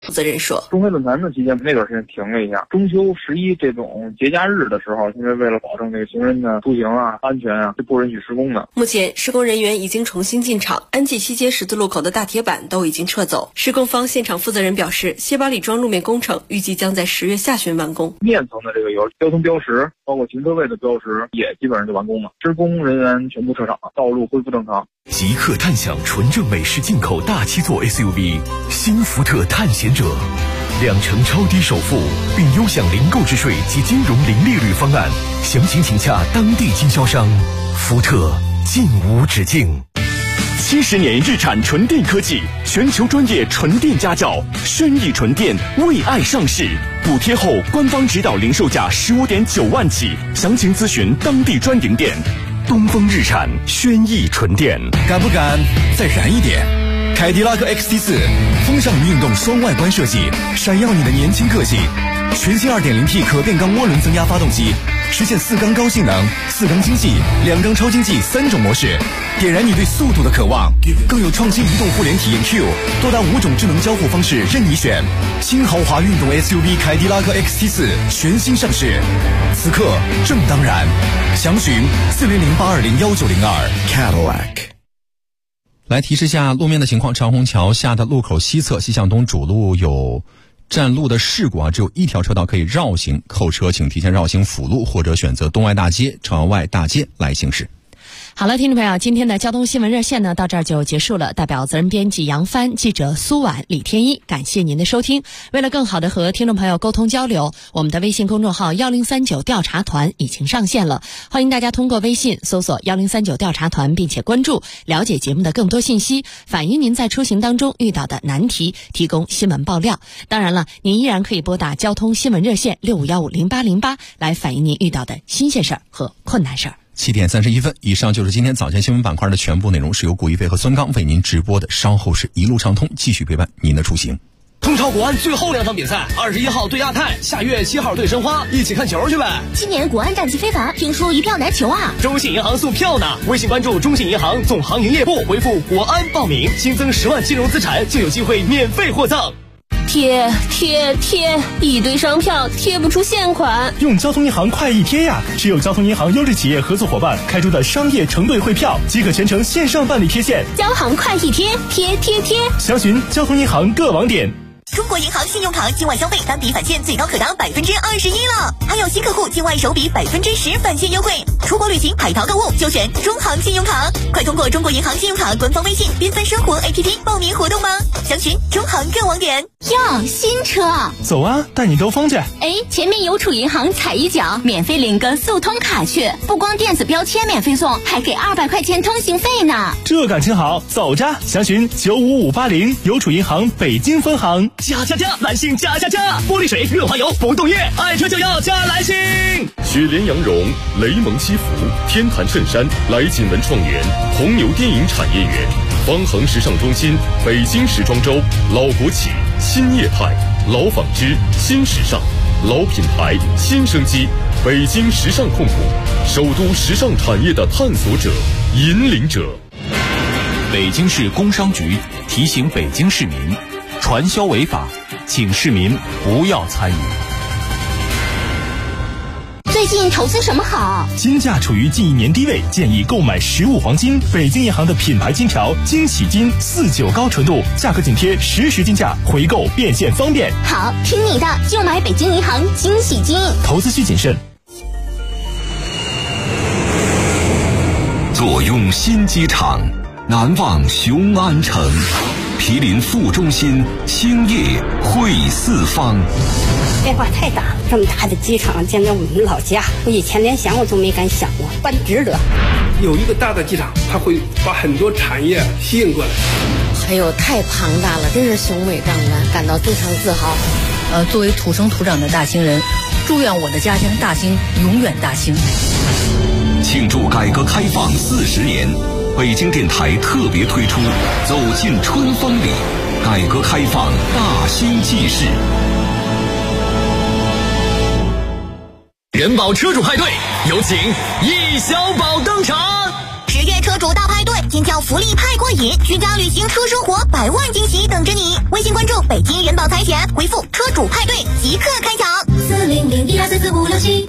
负责人说， 中非论坛的期间那段时间停了一下，中秋、11这种节假日的时候，因为为了保证这个行人的出行安全是不允许施工的。 目前施工人员已经重新进场，安济西街十字路口的大铁板都已经撤走。施工方现场负责人表示，谢八里庄路面工程预计将在10月下旬完工。 面层的这个有交通标识，包括停车位的标识也基本上就完工了。施工人员全部撤场，道路恢复正常。 即刻探享纯正美式进口大7座 SUV 新福特探险者，2成超低首付，并优享零购置税及金融零利率方案，详情请洽当地经销商。福特尽无止境。70年日产纯电科技，全球专业纯电家教，轩逸纯电为爱上市，补贴后官方指导零售价15.9万起，详情咨询当地专营店。东风日产轩逸纯电， 敢不敢再燃一点？凯迪拉克 XT4 风尚与运动双外观设计，闪耀你的年轻个性。全新 2.0T 可变缸涡轮增压发动机，实现4缸高性能、4缸经济、2缸超经济3种模式，点燃你对速度的渴望。更有创新移动互联体验 Q， 多达5种智能交互方式任你选。新豪华运动 SUV 凯迪拉克 XT4 全新上市，此刻正当然。详询4008201902 Cadillac。 来提示下路面的情况，长虹桥下的路口西侧西向东主路有占路的事故只有1条车道可以绕行，后车请提前绕行辅路或者选择东外大街、朝外大街来行驶。 好了，听众朋友，今天的交通新闻热线呢到这儿就结束了。代表责任编辑杨帆、记者苏婉、李天一，感谢您的收听。为了更好的和听众朋友沟通交流，我们的微信公众号1039调查团已经上线了，欢迎大家通过微信搜索1039调查团，并且关注，了解节目的更多信息，反映您在出行当中遇到的难题，提供新闻爆料。当然了，您依然可以拨打交通新闻热线65150808来反映您遇到的新鲜事儿和困难事儿。 7点31分，以上就是今天早间新闻板块的全部内容，是由古一飞和孙刚为您直播的。稍后是一路畅通，继续陪伴您的出行。 中超国安最后2场比赛，21号对亚泰，下月7号对申花，一起看球去呗。 今年国安战绩非凡，听说一票难求啊！ 中信银行送票呢，微信关注中信银行总行营业部，回复国安报名，新增10万金融资产就有机会免费获赠。 贴，一堆商票贴不出现款， 用交通银行快易贴呀！只有交通银行优质企业合作伙伴开出的商业承兑汇票，即可全程线上办理贴现。 交行快易贴，贴， 详询交通银行各网点。 中国银行信用卡境外消费单笔返现最高可达21%了，还有新客户境外首笔10%返现优惠，出国旅行、海淘购物就选中行信用卡。快通过中国银行信用卡官方微信缤纷生活 APP 报名活动吧，详询中行各网点。 哟，新车， 走啊，带你兜风去。 前面邮储银行踩一脚，免费领个速通卡去，不光电子标签免费送，还给200块钱通行费呢。 这感情好，走着，详询95580邮储银行北京分行。 加，男性加！玻璃水、润滑油、不冻液，爱车就要加来信。 雪莲羊绒、雷蒙西服、天坛衬衫、来锦文创园、红牛电影产业园、方恒时尚中心、北京时装周、老国企、新业态、老纺织、新时尚、老品牌、新生机，北京时尚控股，首都时尚产业的探索者、引领者。 北京市工商局提醒北京市民，传销违法，请市民不要参与。 最近投资什么好？ 金价处于近1年低位，建议购买实物黄金。北京银行的品牌金条金喜金49高纯度，价格紧贴实时金价，回购变现方便。 好，听你的，就买北京银行金喜金。 投资需谨慎。 坐拥新机场，难忘雄安城。毗邻副中心，兴业汇四方。 变化太大，这么大的机场建在我们老家，我以前连想我都没敢想过，办值得。 有一个大的机场，它会把很多产业吸引过来。 哎呦，太庞大了，真是雄伟壮观，感到非常自豪。 作为土生土长的大兴人，祝愿我的家乡大兴永远大兴。 庆祝改革开放40年。北京电台特别推出《走进春风里》，改革开放大兴纪事。 人保车主派对，有请易小宝登场。 10月车主大派对，尖叫福利太过瘾，居家旅行车生活100万惊喜等着你。微信关注北京人保财险，回复车主派对即刻开抢。40012444567。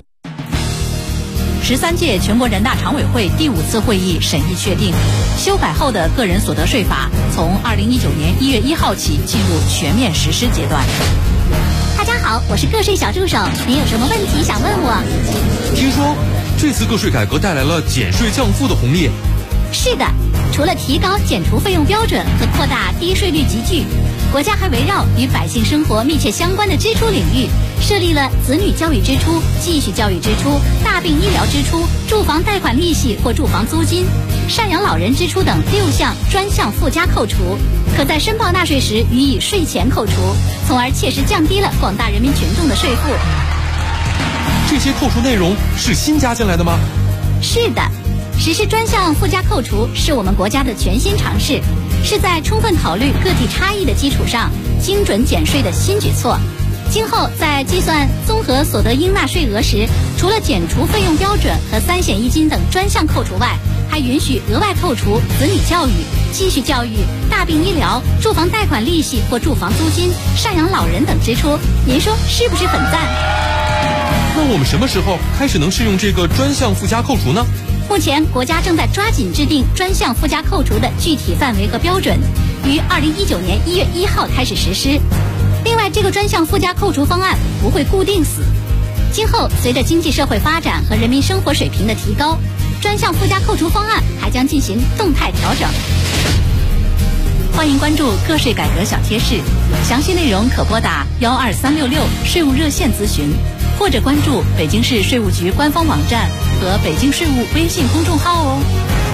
13届全国人大常委会第5次会议审议确定，修改后的个人所得税法从2019年1月1号起进入全面实施阶段。 大家好，我是个税小助手，您有什么问题想问我？ 听说这次个税改革带来了减税降负的红利。 是的，除了提高减除费用标准和扩大低税率集聚，国家还围绕与百姓生活密切相关的支出领域，设立了子女教育支出、继续教育支出、大病医疗支出、住房贷款利息或住房租金、赡养老人支出等6项专项附加扣除，可在申报纳税时予以税前扣除，从而切实降低了广大人民群众的税负。 这些扣除内容是新加进来的吗？ 是的，实施专项附加扣除是我们国家的全新尝试，是在充分考虑个体差异的基础上精准减税的新举措。今后在计算综合所得应纳税额时，除了减除费用标准和3险1金等专项扣除外，还允许额外扣除子女教育、继续教育、大病医疗、住房贷款利息或住房租金、赡养老人等支出。您说是不是很赞？ 那我们什么时候开始能适用这个专项附加扣除呢？ 目前国家正在抓紧制定专项附加扣除的具体范围和标准，于2019年1月1号开始实施。另外，这个专项附加扣除方案不会固定死，今后随着经济社会发展和人民生活水平的提高，专项附加扣除方案还将进行动态调整。 欢迎关注个税改革小贴士，详细内容可拨打12366税务热线咨询，或者关注北京市税务局官方网站和北京税务微信公众号哦。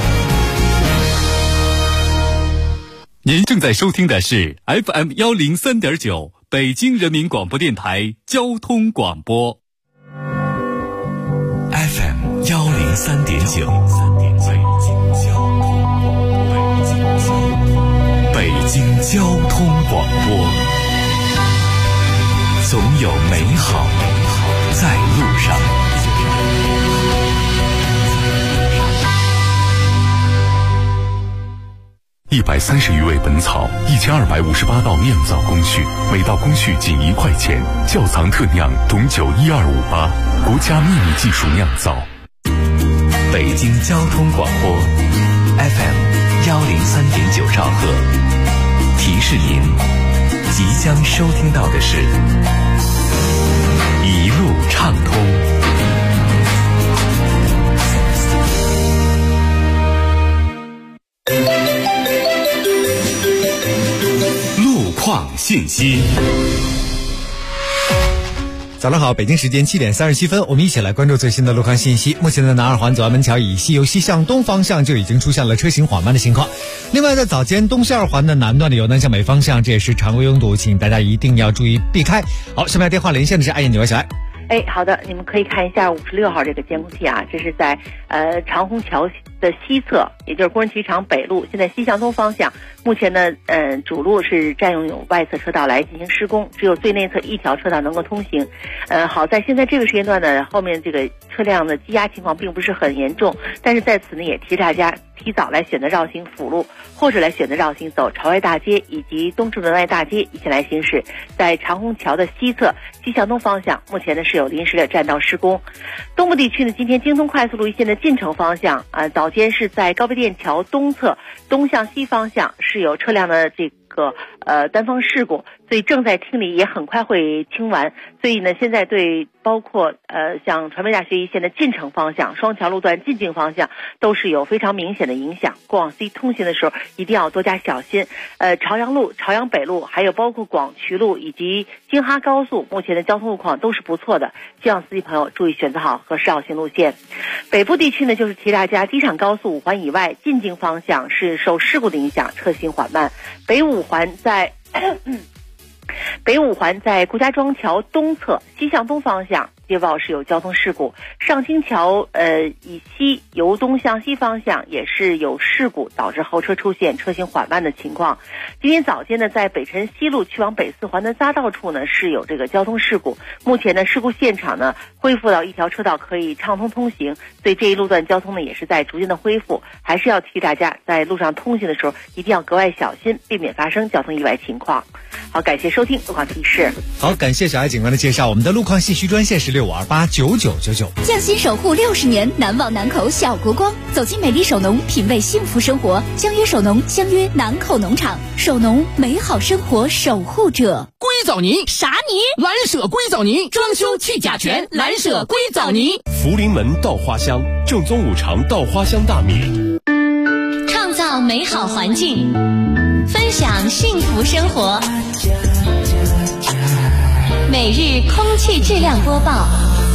您正在收听的是 FM 103.9北京人民广播电台交通广播。 FM 103.9北京交通广播，总有美好在路上。130余味本草，1258道酿造工序，每道工序仅1块钱。窖藏特酿董酒12588，国家秘密技术酿造。北京交通广播 FM 103.9兆赫，提示您即将收听到的是一路畅通。路况信息。 早上好，北京时间7点37分，我们一起来关注最新的路况信息。目前的南二环左安门桥以西由西向东方向就已经出现了车行缓慢的情况。另外，在早间东西二环的南段的由南向北方向，这也是常规拥堵，请大家一定要注意避开。好，下面电话连线的是爱燕9小爱。 好的，你们可以看一下56号这个监控器啊，这是在长虹桥的西侧，也就是工人体育场北路，现在西向东方向，目前呢主路是占用有外侧车道来进行施工，只有最内侧一条车道能够通行。好在现在这个时间段呢，后面这个车辆的积压情况并不是很严重，但是在此呢也提大家提早来选择绕行辅路，或者来选择绕行走朝外大街以及东直门外大街一起来行驶。在长虹桥的西侧西向东方向，目前呢是有临时的占道施工。东部地区呢，今天京通快速路一线的进城方向早间是在高碑店桥东侧东向西方向是有车辆的这个单方事故，所以正在清理，也很快会清完。所以呢，现在对包括像传媒大学一线的进城方向、双桥路段进京方向都是有非常明显的影响。过往 C 通行的时候一定要多加小心。朝阳路、朝阳北路，还有包括广渠路以及京哈高速，目前的交通路况都是不错的，希望司机朋友注意选择好合适绕行路线。北部地区呢，就是提大家机场高速5环以外进京方向是受事故的影响，车行缓慢。北五环在顾家庄桥东侧西向东方向， 接报是有交通事故，上清桥以西由东向西方向也是有事故，导致后车出现车行缓慢的情况。今天早间呢，在北辰西路去往北四环的匝道处呢是有这个交通事故，目前呢事故现场呢恢复到一条车道可以畅通通行，所以这一路段交通呢也是在逐渐的恢复，还是要提醒大家在路上通行的时候一定要格外小心，避免发生交通意外情况。好，感谢收听路况提示。 好，感谢小艾警官的介绍。我们的路况信息专线是65289999。 匠心守护60年，难忘南口小国光。走进美丽首农，品味幸福生活。相约首农，相约南口农场。首农，美好生活守护者。 硅藻泥啥泥？ 蓝舍硅藻泥，装修去甲醛，蓝舍硅藻泥。 福临门稻花香，正宗五常稻花香大米。 创造美好环境，分享幸福生活。每日空气质量播报。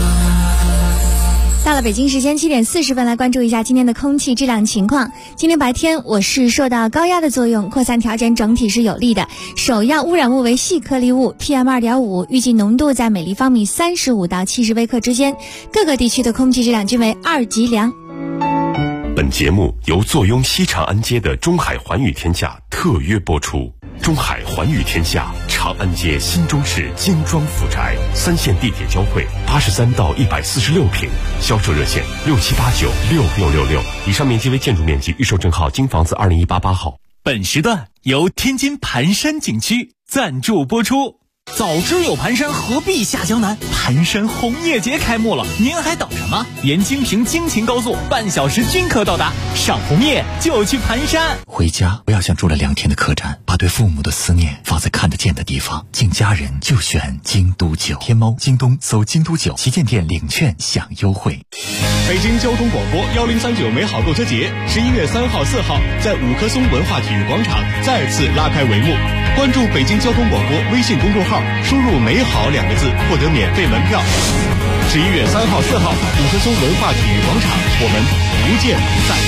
到了北京时间7点40分，来关注一下今天的空气质量情况。今天白天我市受到高压的作用，扩散条件整体是有利的。首要污染物为细颗粒物 PM2.5， 预计浓度在每立方米35到70微克之间。各个地区的空气质量均为2级良。 本节目由坐拥西长安街的中海环宇天下特约播出。中海环宇天下，长安街新中式精装复宅，3线地铁交汇，83到146平，销售热线67896666。以上面积为建筑面积，预售证号京房子20188号。 本时段由天津盘山景区赞助播出。早知有盘山，何必下江南？盘山红叶节开幕了，您还等什么？沿京平京秦高速半小时均可到达，赏红叶就去盘山。 回家不要像住了2天的客栈，把对父母的思念放在看得见的地方。敬家人就选京都酒。天猫、京东搜京都酒旗舰店领券享优惠。 北京交通广播1039美好购车节11月3号、4号在五棵松文化体育广场再次拉开帷幕。关注北京交通广播微信公众号，输入美好2个字获得免费门票。11月3号、4号五棵松文化体育广场，我们不见不散。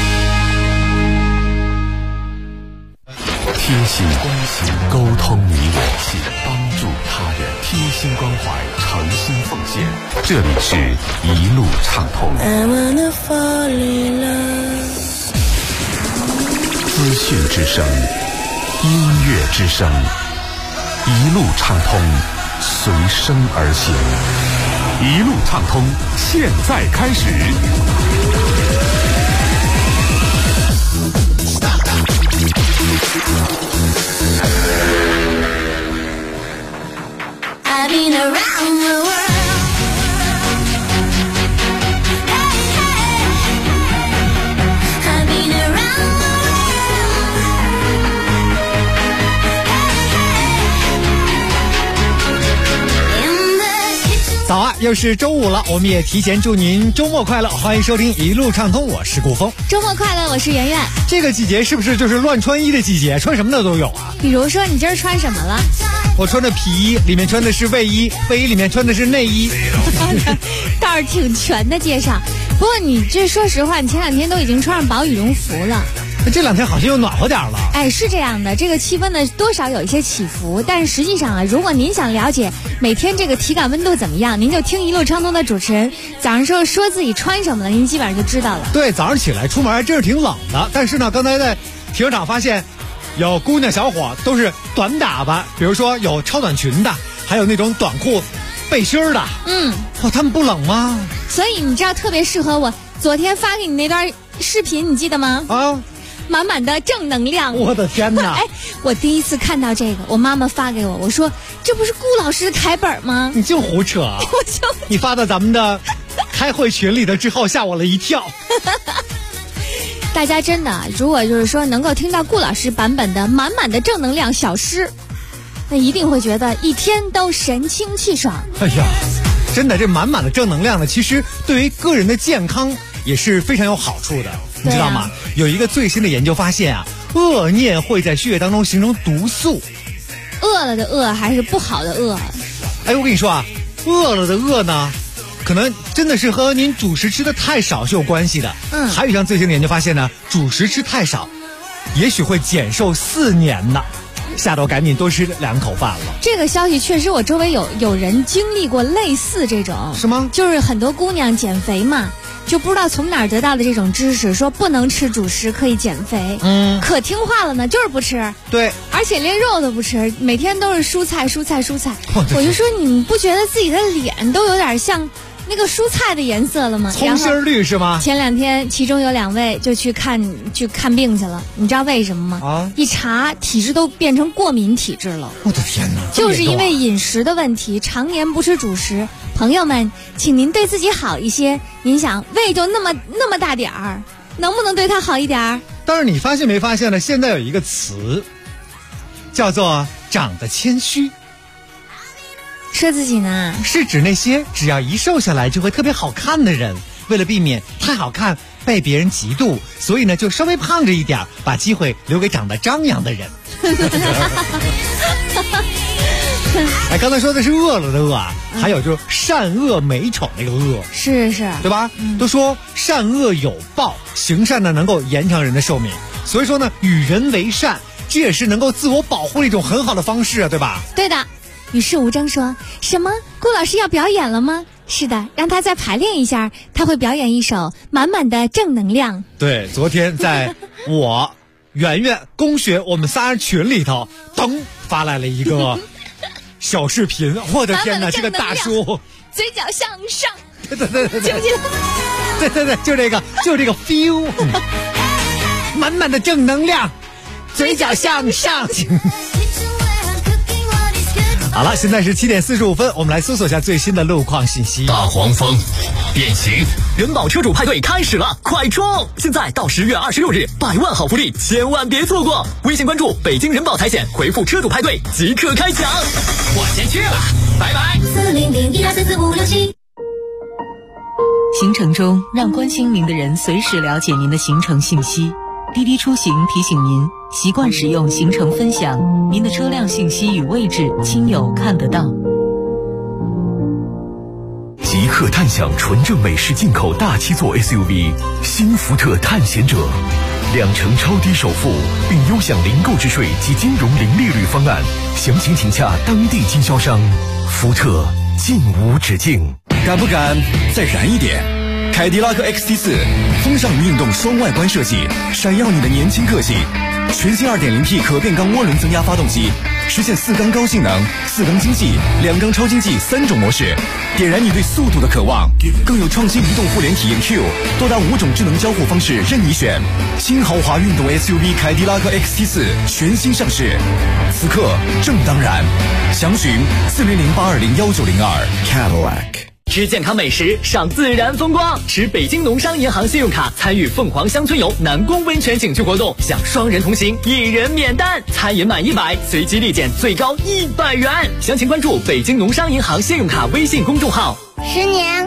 贴心关心，沟通你我，帮助他人，贴心关怀，诚心奉献。这里是一路畅通。资讯之声，音乐之声，一路畅通，随声而行。一路畅通，现在开始。 I've been around the world. Hey, hey. I've been around the world. Hey, hey. In the kitchen. 早啊，又是周五了，我们也提前祝您周末快乐，欢迎收听一路畅通，我是顾峰。 周末快乐，我是圆圆。 这个季节是不是就是乱穿衣的季节？穿什么的都有啊。 比如说，你今儿穿什么了？ 我穿的皮衣，里面穿的是卫衣，卫衣里面穿的是内衣， 倒是挺全的介绍。不过你这说实话，你前2天都已经穿上薄羽绒服了。 这2天好像又暖和点了。 哎，是这样的，这个气温呢多少有一些起伏，但是实际上啊，如果您想了解每天这个体感温度怎么样，您就听一路畅通的主持人早上时候说自己穿什么了，您基本上就知道了。 对，早上起来出门还真是挺冷的，但是呢，刚才在停车场发现有姑娘小伙都是短打扮，比如说有超短裙的，还有那种短裤背心的。哇，他们不冷吗？ 所以你知道特别适合我昨天发给你那段视频，你记得吗？ 啊， 满满的正能量。 我的天哪！ 哎，我第一次看到这个，我妈妈发给我，我说这不是顾老师的台本吗？ 你净胡扯！你发到咱们的开会群里的之后，吓我了一跳。 大家真的，如果就是说能够听到顾老师版本的满满的正能量小诗，那一定会觉得一天都神清气爽。 哎呀，真的，这满满的正能量呢，其实对于个人的健康也是非常有好处的，你知道吗？有一个最新的研究发现啊，恶念会在血液当中形成毒素。 饿了的饿还是不好的饿？ 哎，我跟你说啊，饿了的饿呢，可能真的是和您主食吃的太少是有关系的。还有一项最新的研究发现呢，主食吃太少，也许会减寿4年呢。 下周赶紧多吃2口饭了。 这个消息确实，我周围有人经历过类似这种， 是吗？ 就是很多姑娘减肥嘛，就不知道从哪儿得到的这种知识，说不能吃主食可以减肥。可听话了呢，就是不吃。 对， 而且连肉都不吃，每天都是蔬菜。我就说你们不觉得自己的脸都有点像那个蔬菜的颜色了吗？ 葱心绿是吗？ 前2天其中有2位就去看病去了，你知道为什么吗？一查体质都变成过敏体质了。 我的天哪！ 就是因为饮食的问题，常年不吃主食。朋友们，请您对自己好一些。您想胃就那么大点儿，能不能对他好一点儿？ 但是你发现没发现呢？现在有一个词叫做长得谦虚。 说自己呢， 是指那些只要一瘦下来就会特别好看的人，为了避免太好看被别人嫉妒，所以呢就稍微胖着一点，把机会留给长得张扬的人。哎，刚才说的是饿了的饿啊，还有就是善恶美丑那个恶， 是， 对吧？都说善恶有报，行善呢能够延长人的寿命，所以说呢，与人为善，这也是能够自我保护的一种很好的方式啊，对吧？ 对的。与世无争说什么？顾老师要表演了吗？是的，让他再排练一下，他会表演一首满满的正能量。 对，昨天在我圆圆公学我们仨人群里头，噔发来了一个小视频，我的天哪，这个大叔嘴角向上， 对，就这个 feel， 满满的正能量，嘴角向上。好了，现在是7点45分，我们来搜索一下最新的路况信息。 大黄蜂变形， 人保车主派对开始了，快冲！现在到10月26日，100万好福利，千万别错过！微信关注北京人保财险，回复车主派对即刻开奖。 我先去了，拜拜。 40012444567。 行程中，让关心您的人随时了解您的行程信息。滴滴出行提醒您，习惯使用行程分享，您的车辆信息与位置，亲友看得到。 即刻探享纯正美式进口大7座 SUV 新福特探险者，2成超低首付，并优享零购置税及金融零利率方案，详情请洽当地经销商。福特尽无止境， 敢不敢再燃一点？凯迪拉克 XT4 风尚与运动双外观设计，闪耀你的年轻个性。全新 2.0T 可变缸涡轮增压发动机，实现4缸高性能、4缸经济、2缸超经济3种模式，点燃你对速度的渴望。更有创新移动互联体验 Q， 多达5种智能交互方式任你选。新豪华运动 SUV 凯迪拉克 XT4 全新上市，此刻正当然。详询400820192 Cadillac。 吃健康美食，赏自然风光，持北京农商银行信用卡参与凤凰乡村游南宫温泉景区活动，享双人同行，1人免单，餐饮满100，随机立减最高100元。详情关注北京农商银行信用卡微信公众号。 10年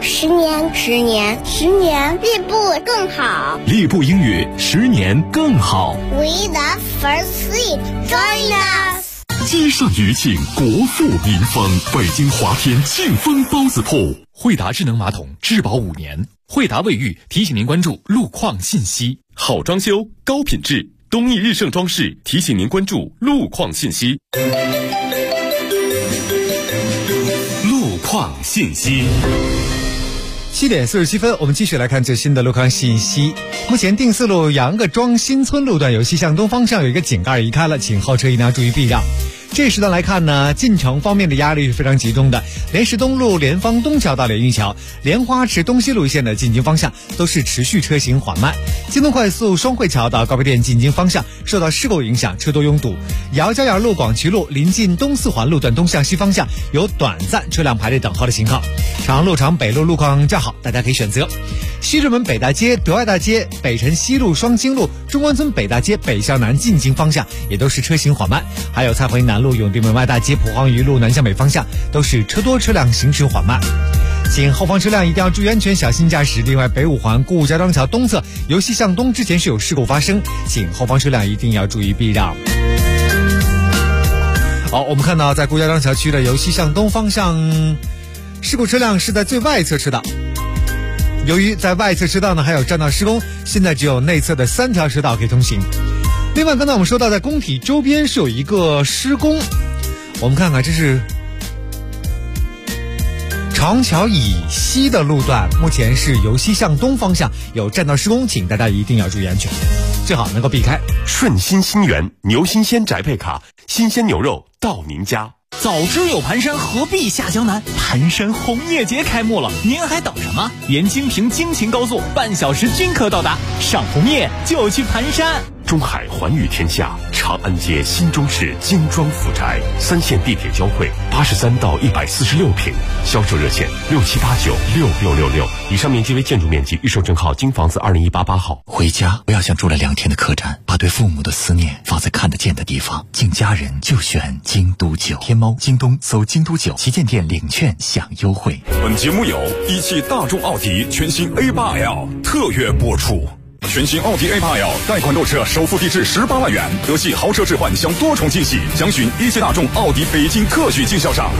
，10步更好。 立步英语10年更好。 We love first sleep. Join us. 街上余庆，国富民丰，北京华天庆丰包子铺。 惠达智能马桶质保5年。惠达卫浴提醒您关注路况信息。 好装修，高品质，东义日盛装饰提醒您关注路况信息。 路况信息。 7点47分，我们继续来看最新的路况信息。目前定四路杨各庄新村路段由西向东方向有一个井盖移开了，请后车一定要注意避让。这时段来看呢，进城方面的压力是非常集中的。莲石东路莲芳东桥到莲玉桥、莲花池东西路线的进京方向都是持续车行缓慢。京东快速双汇桥到高碑店进京方向受到事故影响，车多拥堵。姚家园路广渠路临近东四环路段东向西方向有短暂车辆排队等候的情况。长路场北路路况较好，大家可以选择。西直门北大街、德爱大街、北辰西路、双京路、中关村北大街北向南进京方向也都是车行缓慢。还有蔡回南路永定门外大街、蒲黄榆路南向北方向都是车多，车辆行驶缓慢。请后方车辆一定要注意安全，小心驾驶。另外，北五环顾家庄桥东侧由西向东之前是有事故发生，请后方车辆一定要注意避让。好，我们看到在顾家庄桥区的由西向东方向事故车辆是在最外侧车道，由于在外侧车道呢还有占道施工，现在只有内侧的3条车道可以通行。 另外，刚才我们说到在工体周边是有一个施工，我们看看，这是长虹桥以西的路段，目前是由西向东方向有占道施工，请大家一定要注意安全，最好能够避开。 顺心新源牛新鲜宅配卡，新鲜牛肉到您家。 早知有盘山，何必下江南？盘山红叶节开幕了，您还等什么？沿京平京秦高速半小时均可到达，赏红叶就去盘山。 中海环宇天下，长安街新中式精装府宅，3线地铁交汇，83到146平，销售热线67896666，以上面积为建筑面积，预售证号京房子20188号。 回家不要像住了2天的客栈，把对父母的思念放在看得见的地方，敬家人就选京都酒。天猫、京东搜京都酒旗舰店领券享优惠。 本节目由一汽大众奥迪全新 A8L 特约播出。全新奥迪 A8L 贷款购车首付低至18万元，德系豪车置换享多重惊喜，详询一汽大众奥迪北京特许经销商。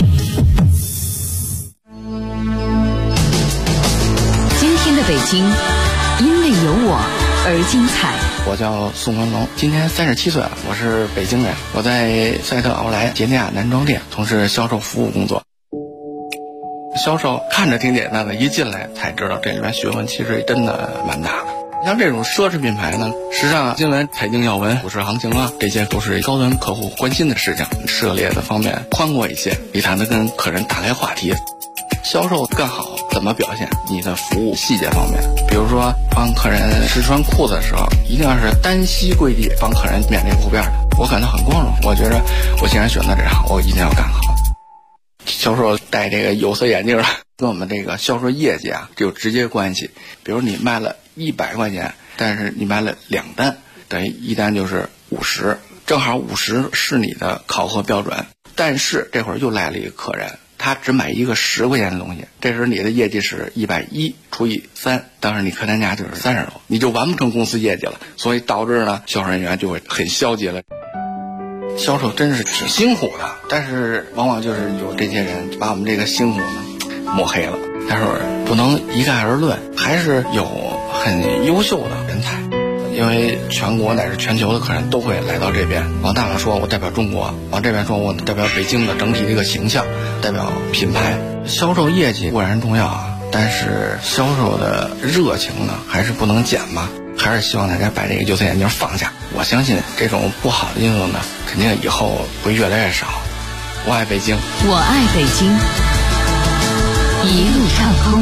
今天的北京，因为有我而精彩。 我叫宋文龙，今年37岁了，我是北京人，我在赛特奥莱捷尼亚男装店从事销售服务工作。销售看着挺简单的，一进来才知道这里面学问其实真的蛮大的。像这种奢侈品牌呢，时尚新闻、财经要闻、股市行情啊，这些都是高端客户关心的事情，涉猎的方面宽阔一些，比谈的跟客人打开话题。销售更好怎么表现？你的服务细节方面，比如说帮客人试穿裤子的时候，一定要是单膝跪地帮客人免这铺垫的，我感到很光荣。我觉得我既然选择这行，我一定要干好。销售戴这个有色眼镜跟我们这个销售业绩啊有直接关系。比如你卖了100块钱，但是你卖了2单，等于一单就是50，正好50是你的考核标准。但是这会儿又来了一个客人，他只买一个10块钱的东西，这时候你的业绩是110除以3，当时你客单价就是30多，你就完不成公司业绩了，所以导致呢销售人员就会很消极了。销售真是挺辛苦的，但是往往就是有这些人把我们这个辛苦呢抹黑了。但是不能一概而论，还是有很优秀的人才，因为全国乃至全球的客人都会来到这边。往大了说，我代表中国；往这边说，我代表北京的整体的一个形象，代表品牌。销售业绩固然重要啊，但是销售的热情呢，还是不能减嘛。还是希望大家把这个有色眼镜放下。我相信这种不好的因素呢，肯定以后会越来越少。我爱北京， 我爱北京，一路畅通。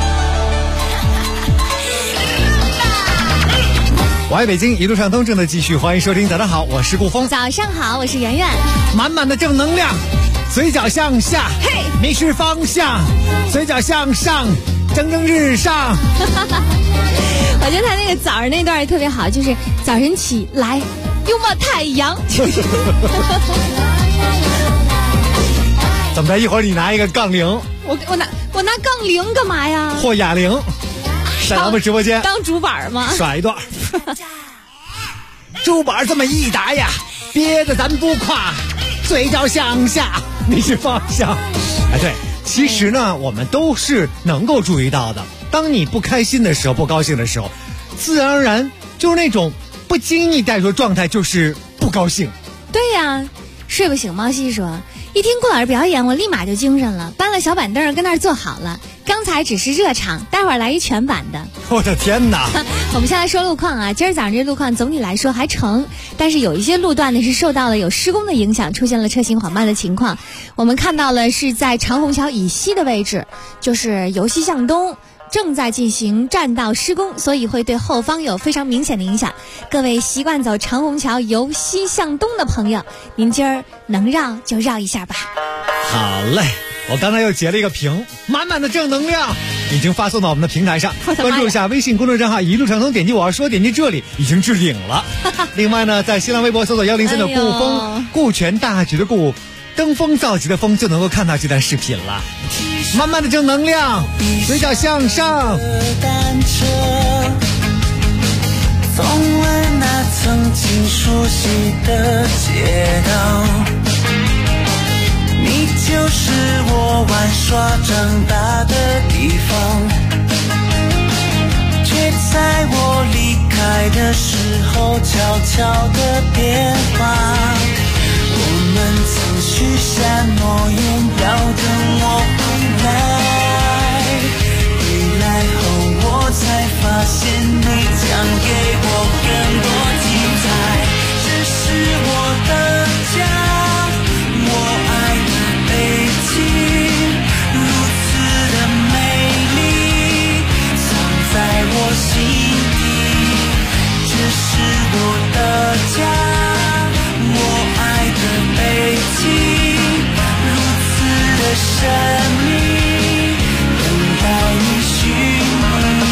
我爱北京，一路畅通正在继续，欢迎收听。早上好，我是顾峰。 早上好，我是圆圆。 满满的正能量，嘴角向下，嘿，迷失方向，嘴角向上，蒸蒸日上。 我觉得他那个早上那段也特别好，就是早晨起来拥抱太阳。 怎么着？一会儿你拿一个杠铃， 我拿杠铃干嘛呀？ 或哑铃，在咱们直播间当竹板吗？ 耍一段。竹板这么一打呀，别的咱不夸，嘴角向下，你是方向。哎，对，其实呢，我们都是能够注意到的。当你不开心的时候，不高兴的时候，自然而然就是那种不经意带出的状态，就是不高兴。 对呀，睡不醒。毛西说，一听顾老师表演，我立马就精神了，搬了小板凳跟那儿坐好了。刚才只是热场，待会儿来一全版的。 我的天哪！ 我们先来说路况啊，今儿早上这路况总体来说还成，但是有一些路段呢是受到了有施工的影响，出现了车行缓慢的情况。我们看到了是在长虹桥以西的位置，就是由西向东。正在进行占道施工，所以会对后方有非常明显的影响。各位习惯走长虹桥由西向东的朋友，您今儿能绕就绕一下吧。 好嘞，我刚才又截了一个屏，满满的正能量已经发送到我们的平台上，关注一下微信公众账号一路畅通，点击我要说，点击这里已经置顶了。另外呢，在新浪微博搜索103的顾风，顾全大局的顾，登峰造极的峰，就能够看到这段视频了。满满的正能量，嘴角向上。 风吻那曾经熟悉的街道，你就是我玩耍长大的地方，却在我离开来的时候悄悄的电话，我们曾许下诺言，要等我回来。回来后我才发现你将给我更多精彩。这是我的家，我爱的北京，如此的美丽，藏在我心底。这是我的家，我爱的北京，如此的神秘，等待你寻觅。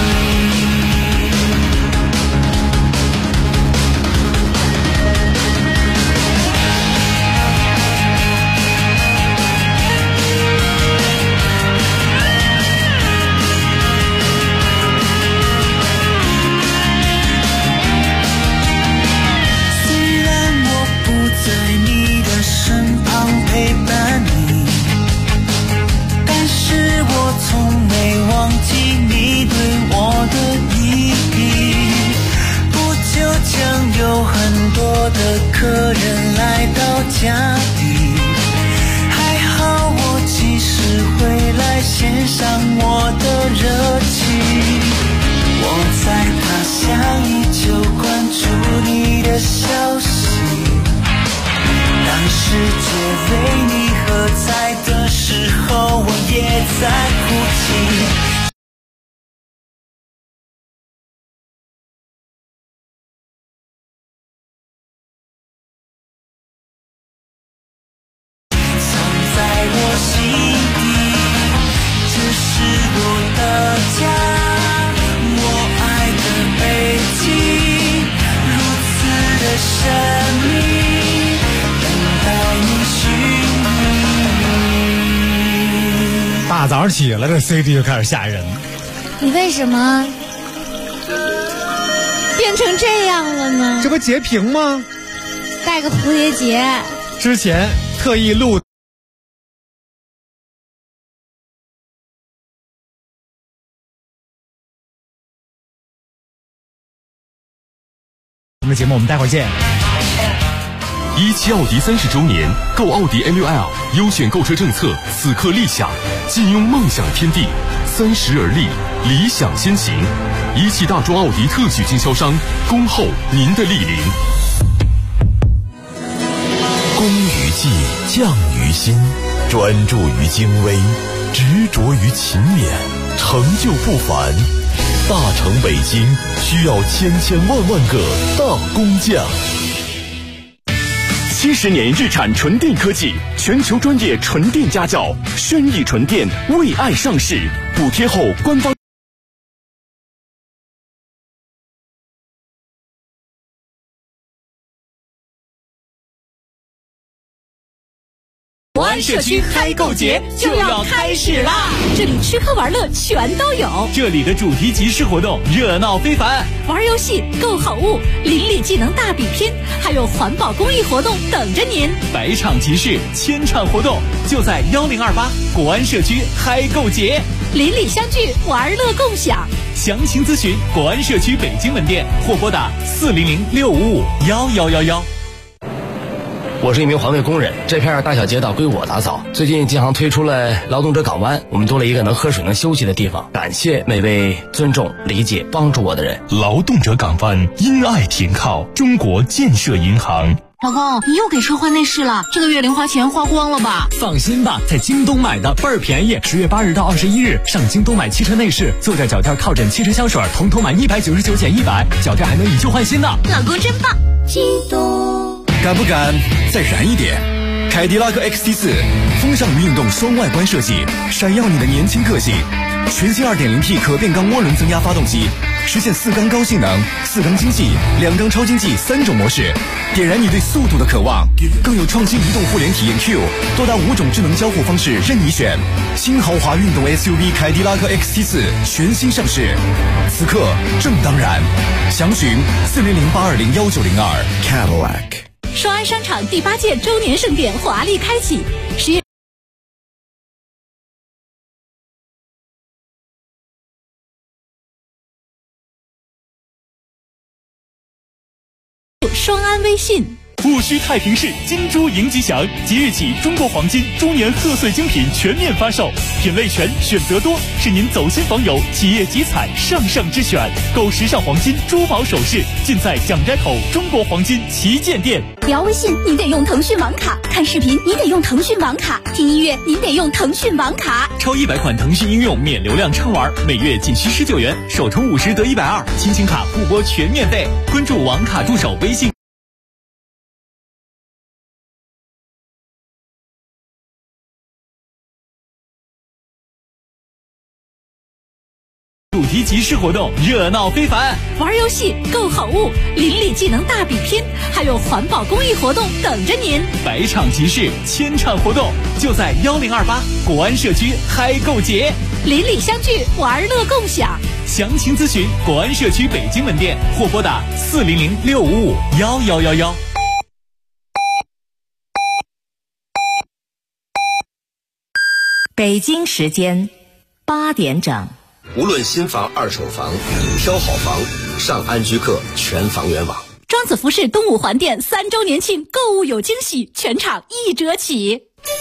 虽然我不在你的身旁陪伴你，但是我从没忘记你对我的意义。不久将有很多的客人来到家里，还好我及时回来献上我的热情。我在他乡依旧关注你的消息，当世界为你喝彩的时候，我也在哭泣。藏在我心底，这是我的家，我爱的北京，如此的神秘，等待你寻觅。 大早上起来，这 CD 就开始吓人。 你为什么变成这样了呢？ 这不截屏吗？ 戴个蝴蝶结。 之前特意录我们的节目，我们待会儿见。 17奥迪30周年，购奥迪 A6L 优选购车政策此刻立项，尽拥梦想天地，30而立，理想先行。17大众奥迪特许经销商，恭候您的莅临。 工于技，匠于心，专注于精微，执着于勤勉，成就不凡。大成北京需要千千万万个大工匠。 70年日产纯电科技，全球专业纯电家教，轩逸纯电为爱上市，补贴后官方。 国安社区嗨购节就要开始啦！ 这里吃喝玩乐全都有， 这里的主题集市活动热闹非凡， 玩游戏、购好物、邻里技能大比拼，还有环保公益活动等着您。 100场集市，1000场活动，就在1028国安社区嗨购节， 邻里相聚，玩乐共享。 详情咨询国安社区北京门店或拨打400-655-1111。 我是一名环卫工人，这片大小街道归我打扫。最近金行推出了劳动者港湾，我们多了一个能喝水能休息的地方。感谢每位尊重、理解、帮助我的人。 劳动者港湾，因爱停靠，中国建设银行。 老公，你又给车换内饰了，这个月零花钱花光了吧？ 放心吧，在京东买的倍儿便宜，10月8日到21日上京东买汽车内饰，坐垫、脚垫、靠枕、汽车香水，统统满199减100，脚垫还能以旧换新呢。 老公真棒！ 京东。 敢不敢再燃一点？凯迪拉克 XT4 风尚与运动双外观设计，闪耀你的年轻个性。全新 2.0T 可变缸涡轮增压发动机，实现4缸高性能、4缸经济、2缸超经济3种模式，点燃你对速度的渴望。更有创新移动互联体验 Q， 多达5种智能交互方式任你选。新豪华运动 SUV 凯迪拉克 XT4 全新上市，此刻正当然。详询400-820-1902 Cadillac。 双安商场第8届周年盛典华丽开启，10月。 安微信。 戊戌太平市金猪迎吉祥，即日起中国黄金猪年贺岁精品全面发售，品类全，选择多，是您走亲访友、企业集采上上之选。购时尚黄金珠宝首饰，尽在蒋斋口中国黄金旗舰店。 聊微信您得用腾讯网卡，看视频你得用腾讯网卡，听音乐您得用腾讯网卡。 超100款腾讯应用免流量畅玩，每月仅需19元，首充50得120，亲情卡互拨全免费。关注网卡助手微信。主题集市活动热闹非凡， 玩游戏、购好物、邻里技能大比拼，还有环保公益活动等着您。 100场集市，1000场活动，就在1028国安社区嗨购节， 邻里相聚，玩乐共享。 详情咨询国安社区北京门店或拨打400-655-1111。 北京时间8点整。 无论新房、二手房，挑好房，上安居客全房源网。 庄子服饰东五环店3周年庆购物有惊喜，全场1折起。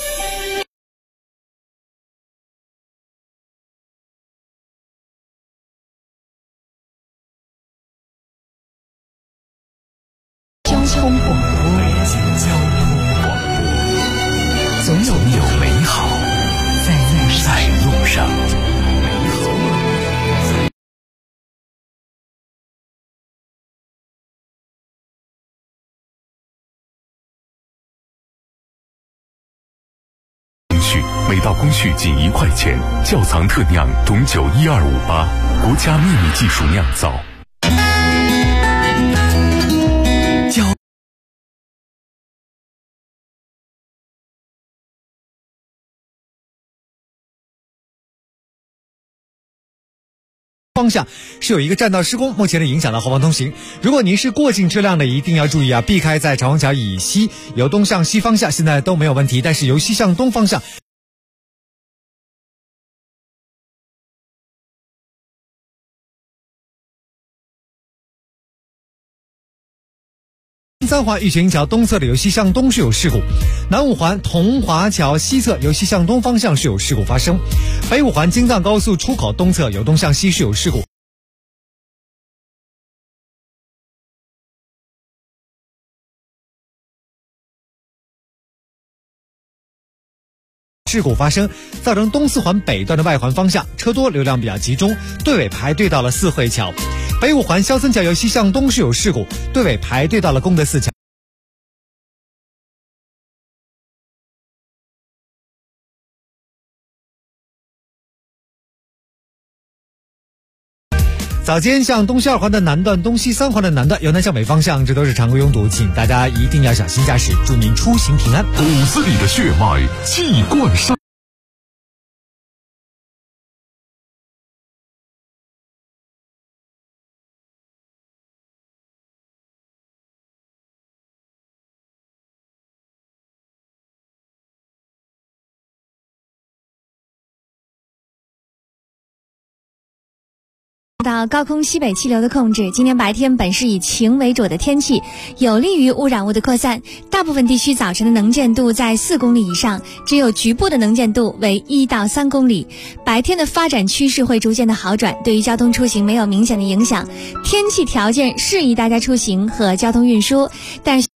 交通广播， 北京交通广播，总有美好在路上。每道工序仅1块钱，窖藏特酿董酒12588，国家秘密技术酿造。 方向是有一个占道施工，目前的影响到后方通行。如果您是过境车辆的，一定要注意啊，避开在长虹桥以西由东向西方向，现在都没有问题，但是由西向东方向。三环玉泉桥东侧的由西向东是有事故，南五环同华桥西侧由西向东方向是有事故发生，北五环京藏高速出口东侧由东向西是有事故。事故发生，造成东四环北段的外环方向车多，流量比较集中，队尾排队到了四惠桥。北五环萧森桥由西向东是有事故，队尾排队到了功德寺桥。早间向东西二环的南段、东西三环的南段由南向北方向，这都是常规拥堵，请大家一定要小心驾驶，祝您出行平安。 骨子里的血脉气贯山。 到高空西北气流的控制，今天白天本市以晴为主的天气，有利于污染物的扩散。大部分地区早晨的能见度在4公里以上，只有局部的能见度为1到3公里。白天的发展趋势会逐渐的好转，对于交通出行没有明显的影响。天气条件适宜大家出行和交通运输，但是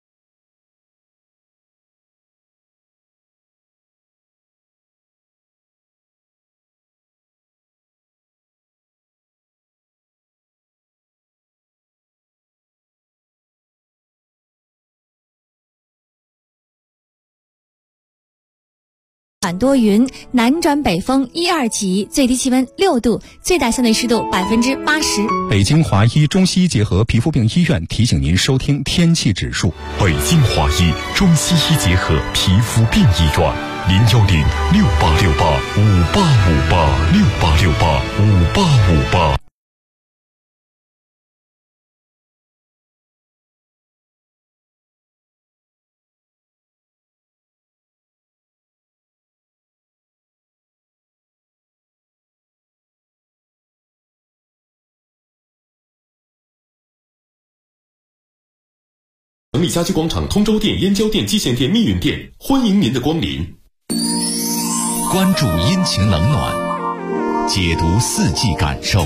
多云，南转北风1、2级，最低气温6度，最大相对湿度80%。 北京华医中西医结合皮肤病医院提醒您收听天气指数。 北京华医中西医结合皮肤病医院，010-6868-5858，6868-5858。 恒力家居广场通州店、燕郊店、蓟县店、密云店，欢迎您的光临。 关注阴晴冷暖，解读四季感受。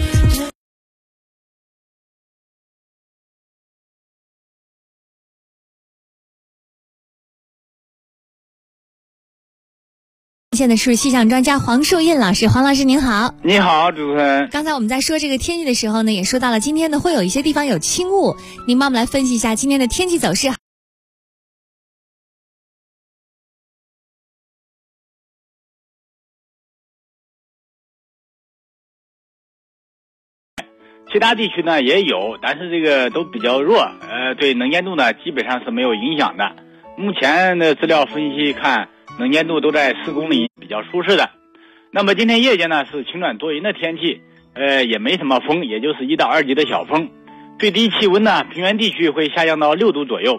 现在是气象专家黄树印老师，黄老师您好。 你好，主持人。 刚才我们在说这个天气的时候呢，也说到了今天呢会有一些地方有轻雾，您帮我们来分析一下今天的天气走势。 其他地区呢也有，但是这个都比较弱，对能见度呢基本上是没有影响的。目前的资料分析看，能见度都在4公里，比较舒适的。那么今天夜间呢是晴转多云的天气，也没什么风，也就是1到2级的小风。最低气温呢，平原地区会下降到6度左右。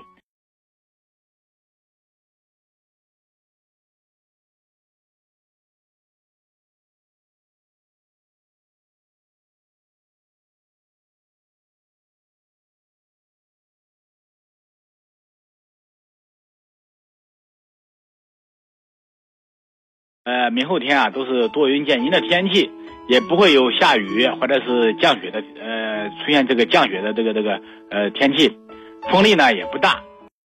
明后天啊都是多云见阴的天气，也不会有下雨或者是降雪的出现这个降雪的这个天气，风力呢也不大。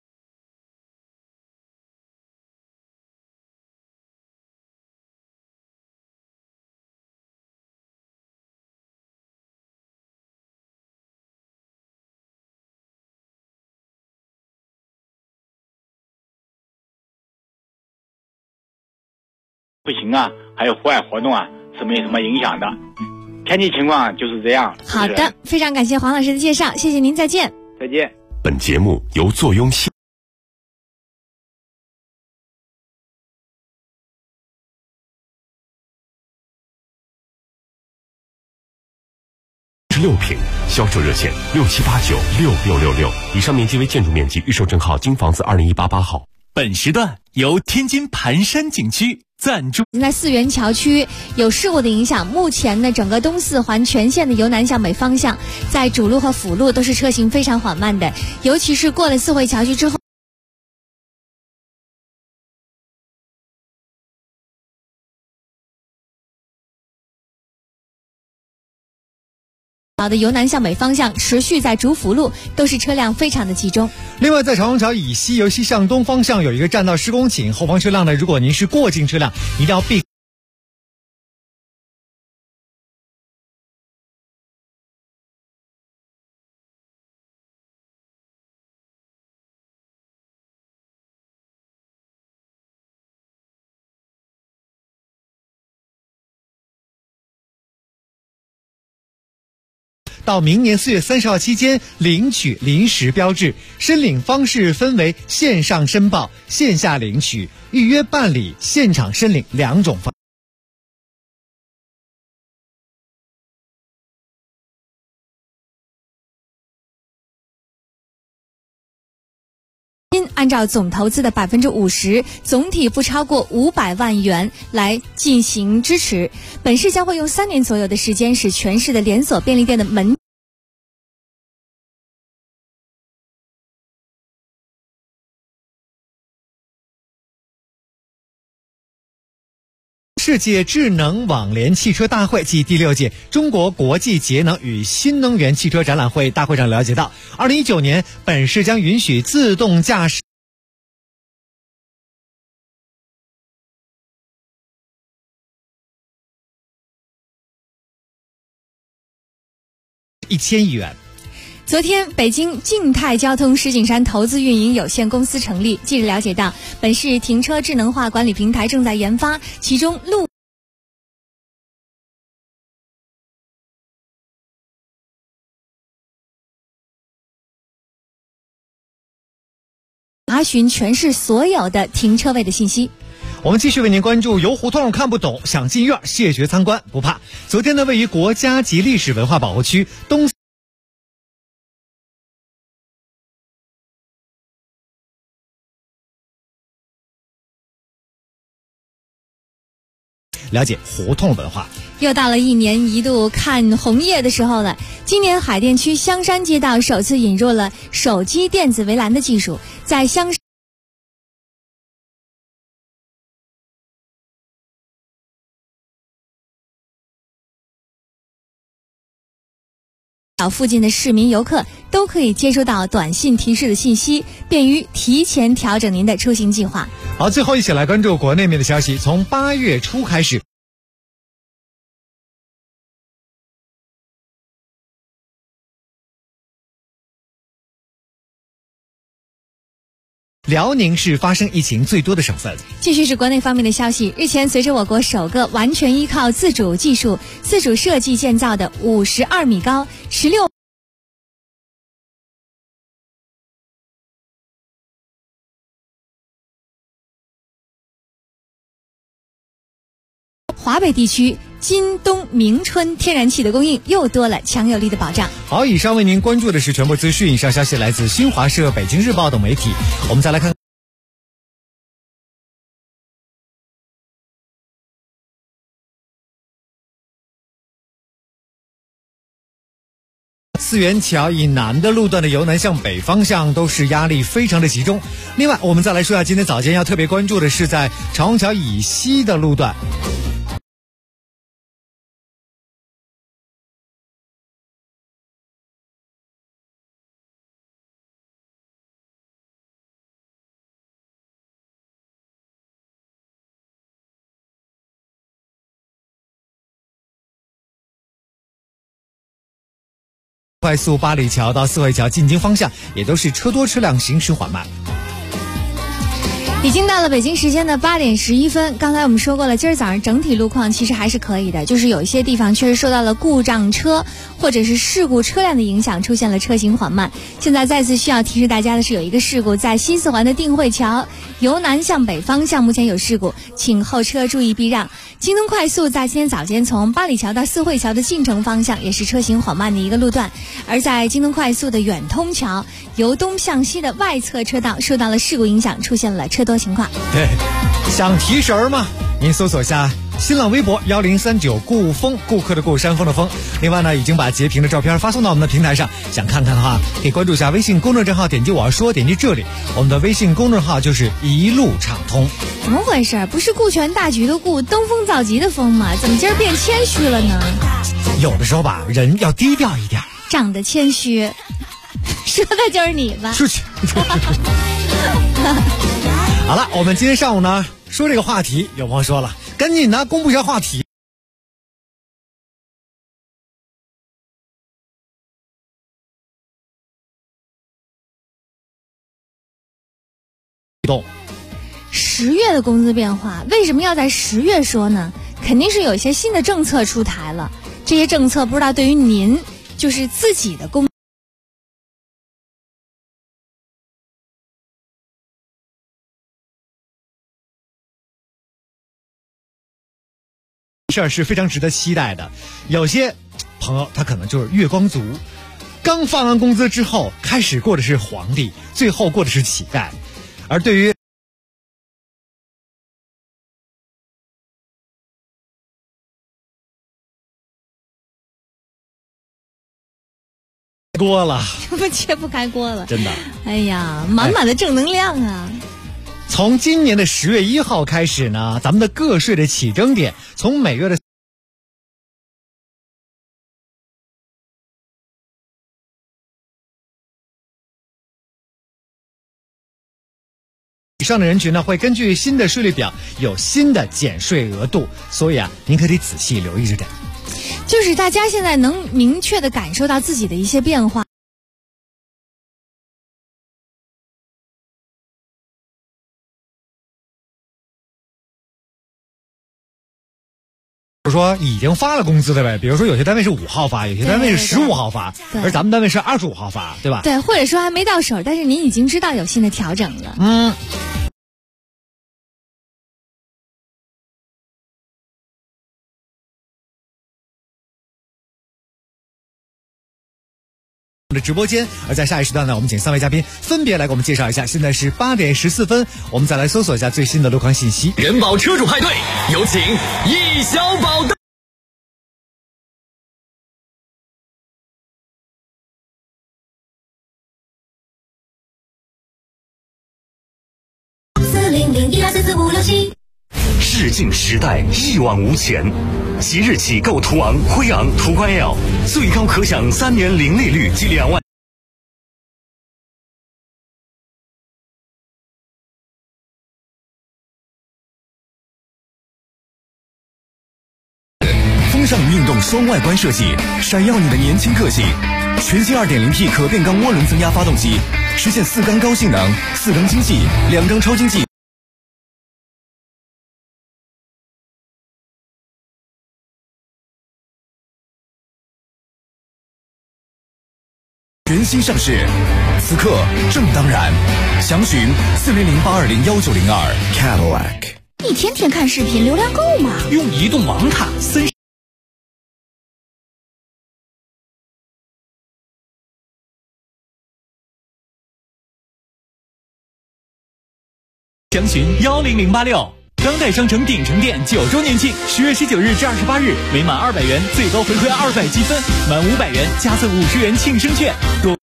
步行啊，还有户外活动啊，是没什么影响的。天气情况就是这样。 好的，非常感谢黄老师的介绍，谢谢您，再见。 再见。 本节目由坐拥16平，销售热线67896666，以上面积为建筑面积，预售证号京房子20188号。 本时段由天津盘山景区赞助。 在四元桥区有事故的影响，目前呢整个东四环全线的由南向北方向，在主路和辅路都是车行非常缓慢的，尤其是过了四惠桥区之后。的由南向北方向持续在主辅路都是车辆非常的集中。 另外在长虹桥以西由西向东方向有一个占道施工，请后方车辆呢，如果您是过境车辆，一定要避到明年4月30号期间领取临时标志。申领方式分为线上申报、线下领取、预约办理、现场申领2种方式。按照总投资的50%，总体不超过500万元来进行支持。本市将会用3年左右的时间，使全市的连锁便利店的门世界智能网联汽车大会暨第6届中国国际节能与新能源汽车展览会大会上了解到，2019年本市将允许自动驾驶1000亿元。昨天，北京静态交通石景山投资运营有限公司成立。记者了解到，本市停车智能化管理平台正在研发，其中路查询全市所有的停车位的信息。我们继续为您关注，游胡同看不懂，想进院谢绝参观不怕。昨天呢，位于国家级历史文化保护区东了解胡同文化。 又到了1年1度看红叶的时候了。今年海淀区香山街道首次引入了手机电子围栏的技术，在香山附近的市民游客都可以接收到短信提示的信息，便于提前调整您的出行计划。 好，最后一起来关注国内面的消息。从8月初开始，辽宁是发生疫情最多的省份。 继续是国内方面的消息。日前，随着我国首个完全依靠自主技术、自主设计建造的52米高、16华北地区今冬明春天然气的供应又多了强有力的保障。 好，以上为您关注的是全部资讯。以上消息来自新华社、北京日报等媒体。我们再来看四元桥以南的路段的由南向北方向都是压力非常的集中。另外，我们再来说一下今天早间要特别关注的是在长虹桥以西的路段。快速八里桥到四惠桥进京方向也都是车多车辆行驶缓慢。 已经到了北京时间的8点11分。刚才我们说过了，今儿早上整体路况其实还是可以的，就是有一些地方确实受到了故障车或者是事故车辆的影响，出现了车行缓慢。现在再次需要提示大家的是，有一个事故在西四环的定慧桥由南向北方向目前有事故，请后车注意避让。京东快速在今天早间从八里桥到四惠桥的进城方向也是车行缓慢的一个路段，而在京东快速的远通桥由东向西的外侧车道受到了事故影响，出现了车多情况。 对，想提神吗？您搜索下新浪微博1039顾风，顾客的顾，山峰的峰。另外呢，已经把截屏的照片发送到我们的平台上，想看看的话可以关注一下微信公众账号，点击我要说，点击这里，我们的微信公众号就是一路畅通。 怎么回事？不是顾全大局的顾，登峰造极的峰吗？怎么今儿变谦虚了呢？ 有的时候吧，人要低调一点。 长得谦虚，说的就是你吧？ 出去。好了，我们今天上午呢说这个话题，有朋友说了，赶紧呢公布一下话题。 10月的工资变化，为什么要在10月说呢？肯定是有一些新的政策出台了，这些政策不知道对于您就是自己的工事儿是非常值得期待的。有些朋友他可能就是月光族，刚发完工资之后开始过的是皇帝，最后过的是乞丐。而对于锅了， 不揭不开锅了， 真的。 哎呀，满满的正能量啊！ 从今年的10月1号开始呢，咱们的个税的起征点从每月的以上的人群呢，会根据新的税率表有新的减税额度，所以啊，您可得仔细留意着点。 就是大家现在能明确的感受到自己的一些变化。 比如说已经发了工资的呗，比如说有些单位是5号发，有些单位是15号发，而咱们单位是25号发，对吧？ 对，或者说还没到手，但是您已经知道有新的调整了。 的直播间，而在下一时段呢，我们请3位嘉宾分别来给我们介绍一下。现在是8点14分，我们再来搜索一下最新的路况信息。 人保车主派对，有请易小宝的。 567。 视镜时代一往无前，即日起购途昂、辉昂、途观 L， 最高可享3年零利率及2万。 风尚运动双外观设计，闪耀你的年轻个性。全新 2.0T 可变缸涡轮增压发动机，实现4缸高性能、4缸经济、2缸超经济。全新上市，此刻正当然。详询400-820-1902 Cadillac。 你天天看视频，流量够吗？ 用移动网卡森。详询10086。当代商城鼎城店9周年庆，10月19日至28日，每满200元最高回馈200积分，满500元加赠50元庆生券。多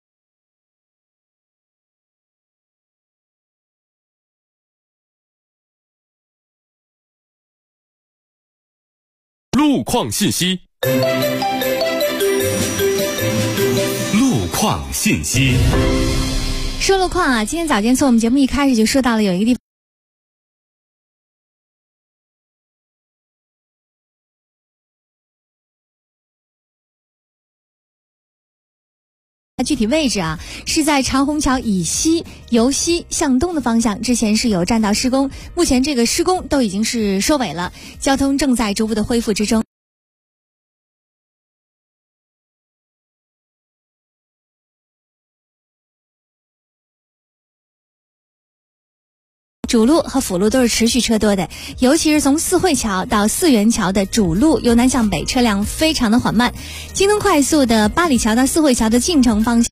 路况信息。路况信息。 说路况啊，今天早间从我们节目一开始就说到了有一个地方。具体位置啊，是在长虹桥以西由西向东的方向，之前是有占道施工，目前这个施工都已经是收尾了，交通正在逐步的恢复之中。主路和辅路都是持续车多的，尤其是从四惠桥到四元桥的主路由南向北车辆非常的缓慢。京东快速的八里桥到四惠桥的进城方向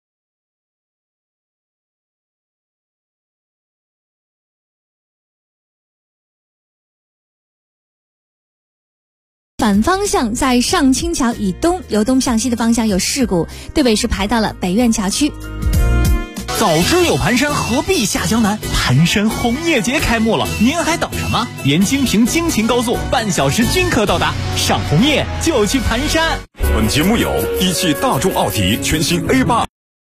反方向在上清桥以东由东向西的方向有事故，队尾是排到了北苑桥区。 早知有盘山，何必下江南？盘山红叶节开幕了，您还等什么？沿京平京秦高速半小时均可到达，赏红叶就去盘山。 本节目有一汽大众奥迪全新 A8。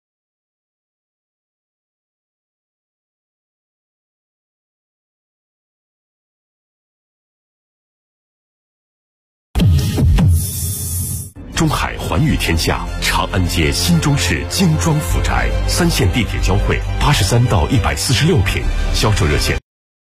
中海环宇天下长安街新中式精装府宅，3线地铁交汇，83到146平，销售热线。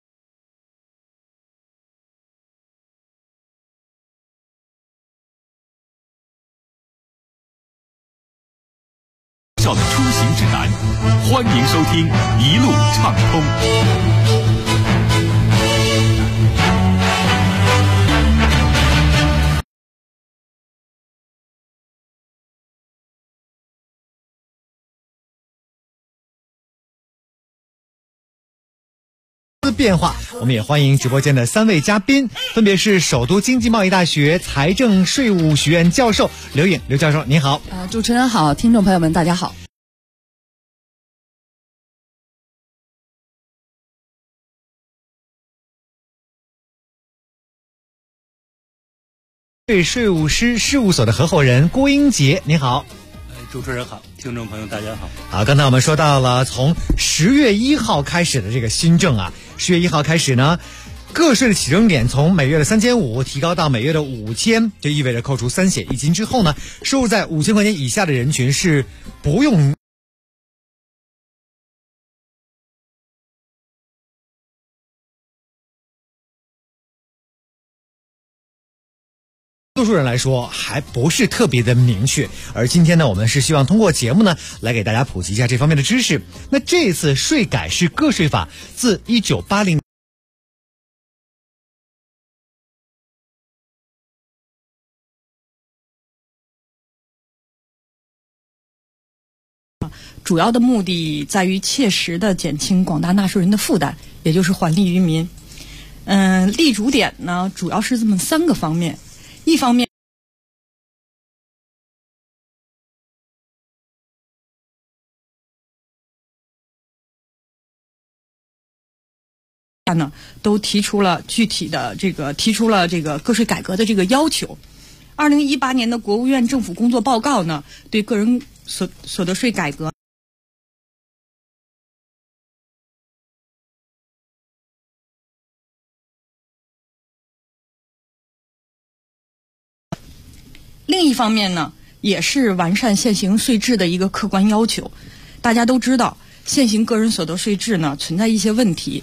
上的出行指南，欢迎收听一路畅通。 变化，我们也欢迎直播间的3位嘉宾，分别是首都经济贸易大学财政税务学院教授刘颖，刘教授您好。 主持人好，听众朋友们大家好。 对税务师事务所的合伙人郭英杰您好。 主持人好，听众朋友大家好。 好，刚才我们说到了从10月1号开始的这个新政啊，10月1号开始呢，个税的起征点从每月的3500提高到每月的5000，就意味着扣除3险1金之后呢，收入在5000块钱以下的人群是不用多数人来说还不是特别的明确，而今天呢，我们是希望通过节目呢，来给大家普及一下这方面的知识。那这次税改是个税法自1980 主要的目的在于切实的减轻广大纳税人的负担，也就是还利于民。立足点呢，主要是这么3个方面。一方面， 院呢，都提出了具体的这个个税改革的这个要求。2018年的国务院政府工作报告呢，对个人所得税改革另一方面呢，也是完善现行税制的一个客观要求。大家都知道，现行个人所得税制呢存在一些问题。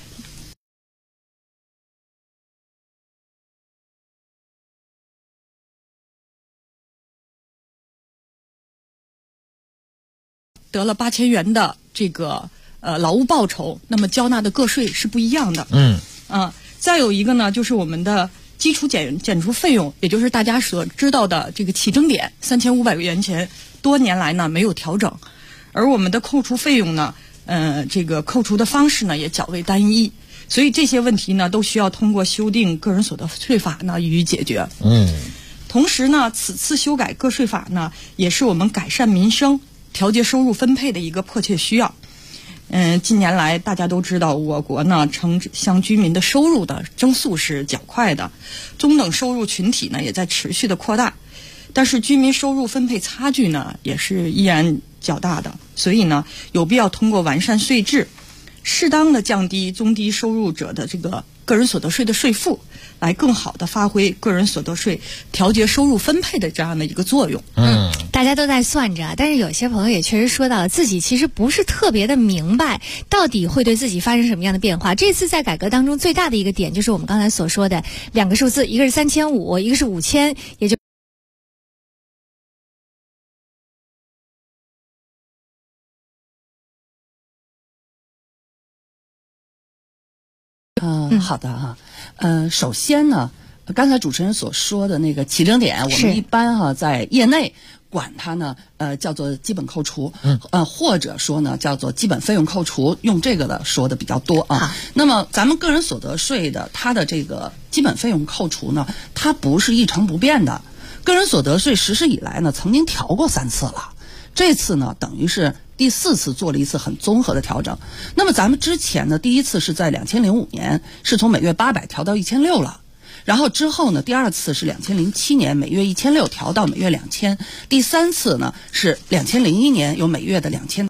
得了8000元的这个劳务报酬，那么交纳的个税是不一样的。再有一个呢，就是我们的基础减除费用，也就是大家所知道的这个起征点3500元钱，多年来呢没有调整，而我们的扣除费用呢，这个扣除的方式呢也较为单一，所以这些问题呢都需要通过修订个人所得税法呢予以解决。同时呢，此次修改个税法呢，也是我们改善民生、调节收入分配的一个迫切需要。近年来大家都知道，我国呢城乡居民的收入的增速是较快的，中等收入群体呢也在持续的扩大，但是居民收入分配差距呢也是依然较大的，所以呢有必要通过完善税制，适当的降低中低收入者的这个个人所得税的税负，来更好的发挥个人所得税调节收入分配的这样的一个作用。 大家都在算着，但是有些朋友也确实说到了，自己其实不是特别的明白到底会对自己发生什么样的变化。这次在改革当中最大的一个点就是我们刚才所说的两个数字，一个是3500，一个是5000，也就好的哈，首先呢，刚才主持人所说的那个起征点，我们一般在业内管它呢，叫做基本扣除，或者说呢叫做基本费用扣除，用这个的说的比较多啊。那么咱们个人所得税的它的这个基本费用扣除呢，它不是一成不变的。个人所得税实施以来呢，曾经调过3次了，这次呢等于是第4次做了一次很综合的调整。那么咱们之前呢，第一次是在2005年，是从每月800调到1600了。然后之后呢，第2次是2007年每月1600调到每月2000，第3次呢是2001年由每月的2000。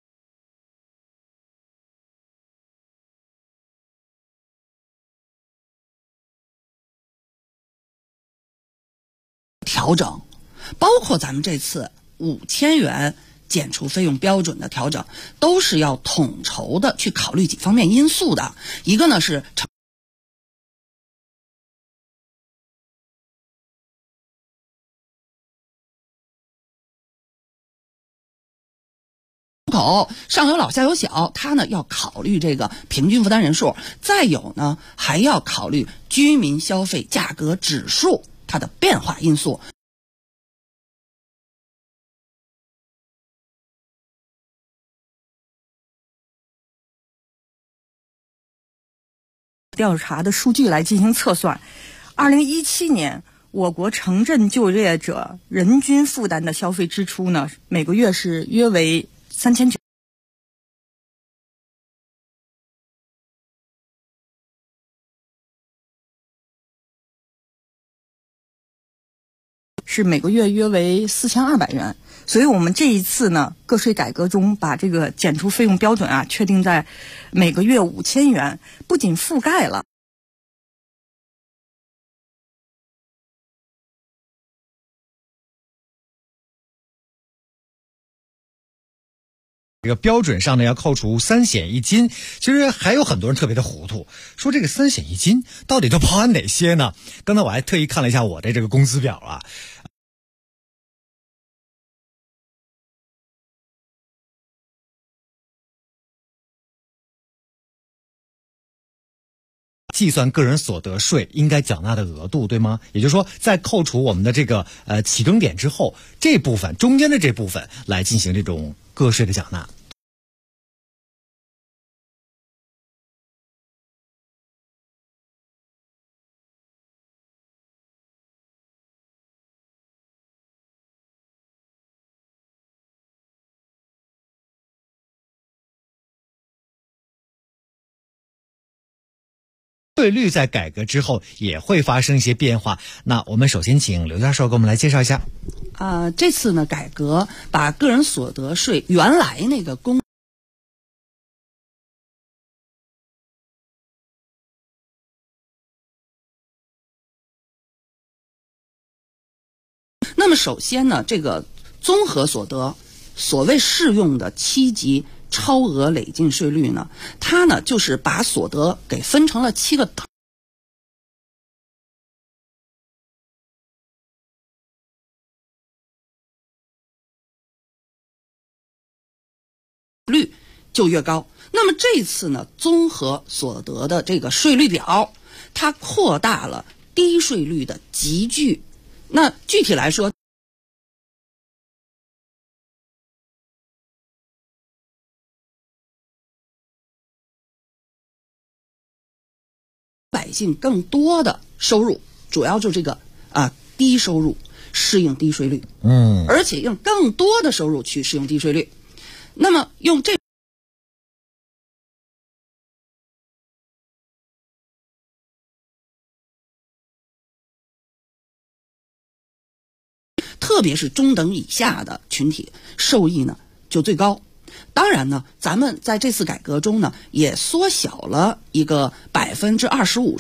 调整，包括咱们这次5000元减除费用标准的调整，都是要统筹的去考虑几方面因素的。一个呢是口上有老下有小，它呢要考虑这个平均负担人数，再有呢还要考虑居民消费价格指数它的变化因素。 调查的数据来进行测算，2017年我国城镇就业者人均负担的消费支出呢，每个月是约为3900。是每个月约为4200元，所以我们这一次呢，个税改革中把这个减除费用标准啊，确定在每个月5000元，不仅覆盖了这个标准上呢要扣除3险1金，其实还有很多人特别的糊涂，说这个3险1金到底都包含哪些呢？刚才我还特意看了一下我的这个工资表啊。计算个人所得税应该缴纳的额度，对吗？也就是说，在扣除我们的这个起征点之后，这部分中间的这部分来进行这种个税的缴纳。 税率在改革之后也会发生一些变化。那我们首先请刘教授给我们来介绍一下。 这次呢改革把个人所得税原来那个那么首先呢，这个综合所得所谓适用的7级超额累进税率呢，它呢就是把所得给分成了7个等。率就越高。那么这次呢，综合所得的这个税率表，它扩大了低税率的集聚。那具体来说，百姓更多的收入，主要就这个低收入适应低税率，而且用更多的收入去适用低税率。那么用这特别是中等以下的群体受益呢就最高。当然呢，咱们在这次改革中呢也缩小了一个25%。